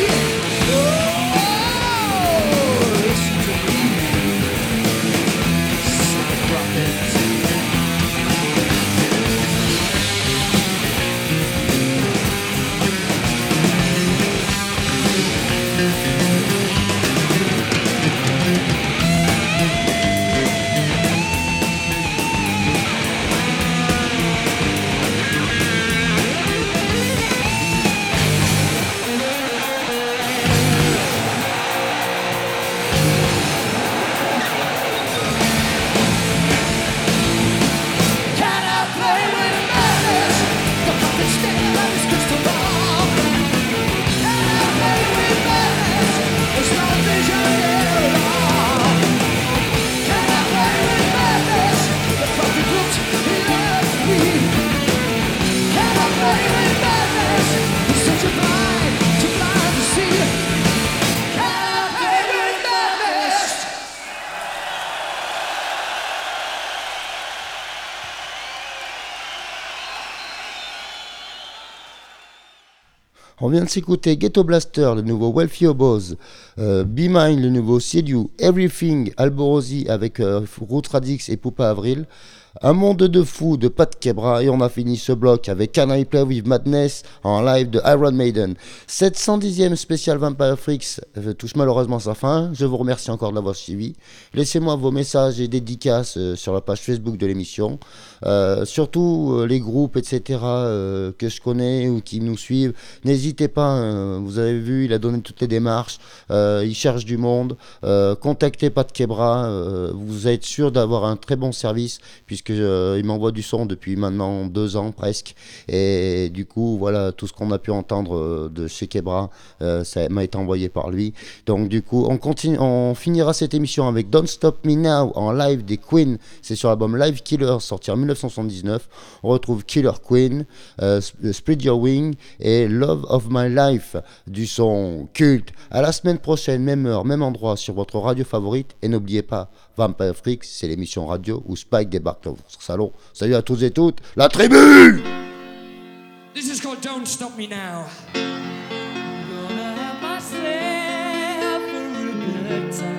On vient de s'écouter Ghetto Blaster, le nouveau Wealthy Oboz, euh, Be Mine, le nouveau See You, Everything, Alborosi avec euh, Root Radix et Poupa Avril, Un monde de fous de Pat Quebra, et on a fini ce bloc avec Can I Play With Madness en live de Iron Maiden. sept cent dixième spécial Vampire Freaks euh, touche malheureusement sa fin. Je vous remercie encore de l'avoir suivi. Laissez-moi vos messages et dédicaces euh, sur la page Facebook de l'émission. Euh, surtout euh, les groupes, et cetera euh, que je connais ou qui nous suivent. N'hésitez pas, euh, vous avez vu, il a donné toutes les démarches. Euh, il cherche du monde. Euh, contactez Pat Quebra. Euh, vous êtes sûr d'avoir un très bon service puisque euh, il m'envoie du son depuis maintenant deux ans presque. Et du coup, voilà, tout ce qu'on a pu entendre euh, de chez Quebra, euh, ça m'a été envoyé par lui. Donc du coup, on continue, on finira cette émission avec Don't Stop Me Now en live des Queen. C'est sur l'album Live Killer sorti en dix-neuf cent soixante-dix-neuf. On retrouve Killer Queen, euh, Spread Your Wing et Love of My Life du son culte. À la semaine prochaine, même heure, même endroit sur votre radio favorite. Et n'oubliez pas, Vampire Freaks, c'est l'émission radio où Spike débarque dans votre salon. Salut à tous et toutes, la tribu! This is called Don't Stop Me Now. Gonna have myself a real good time.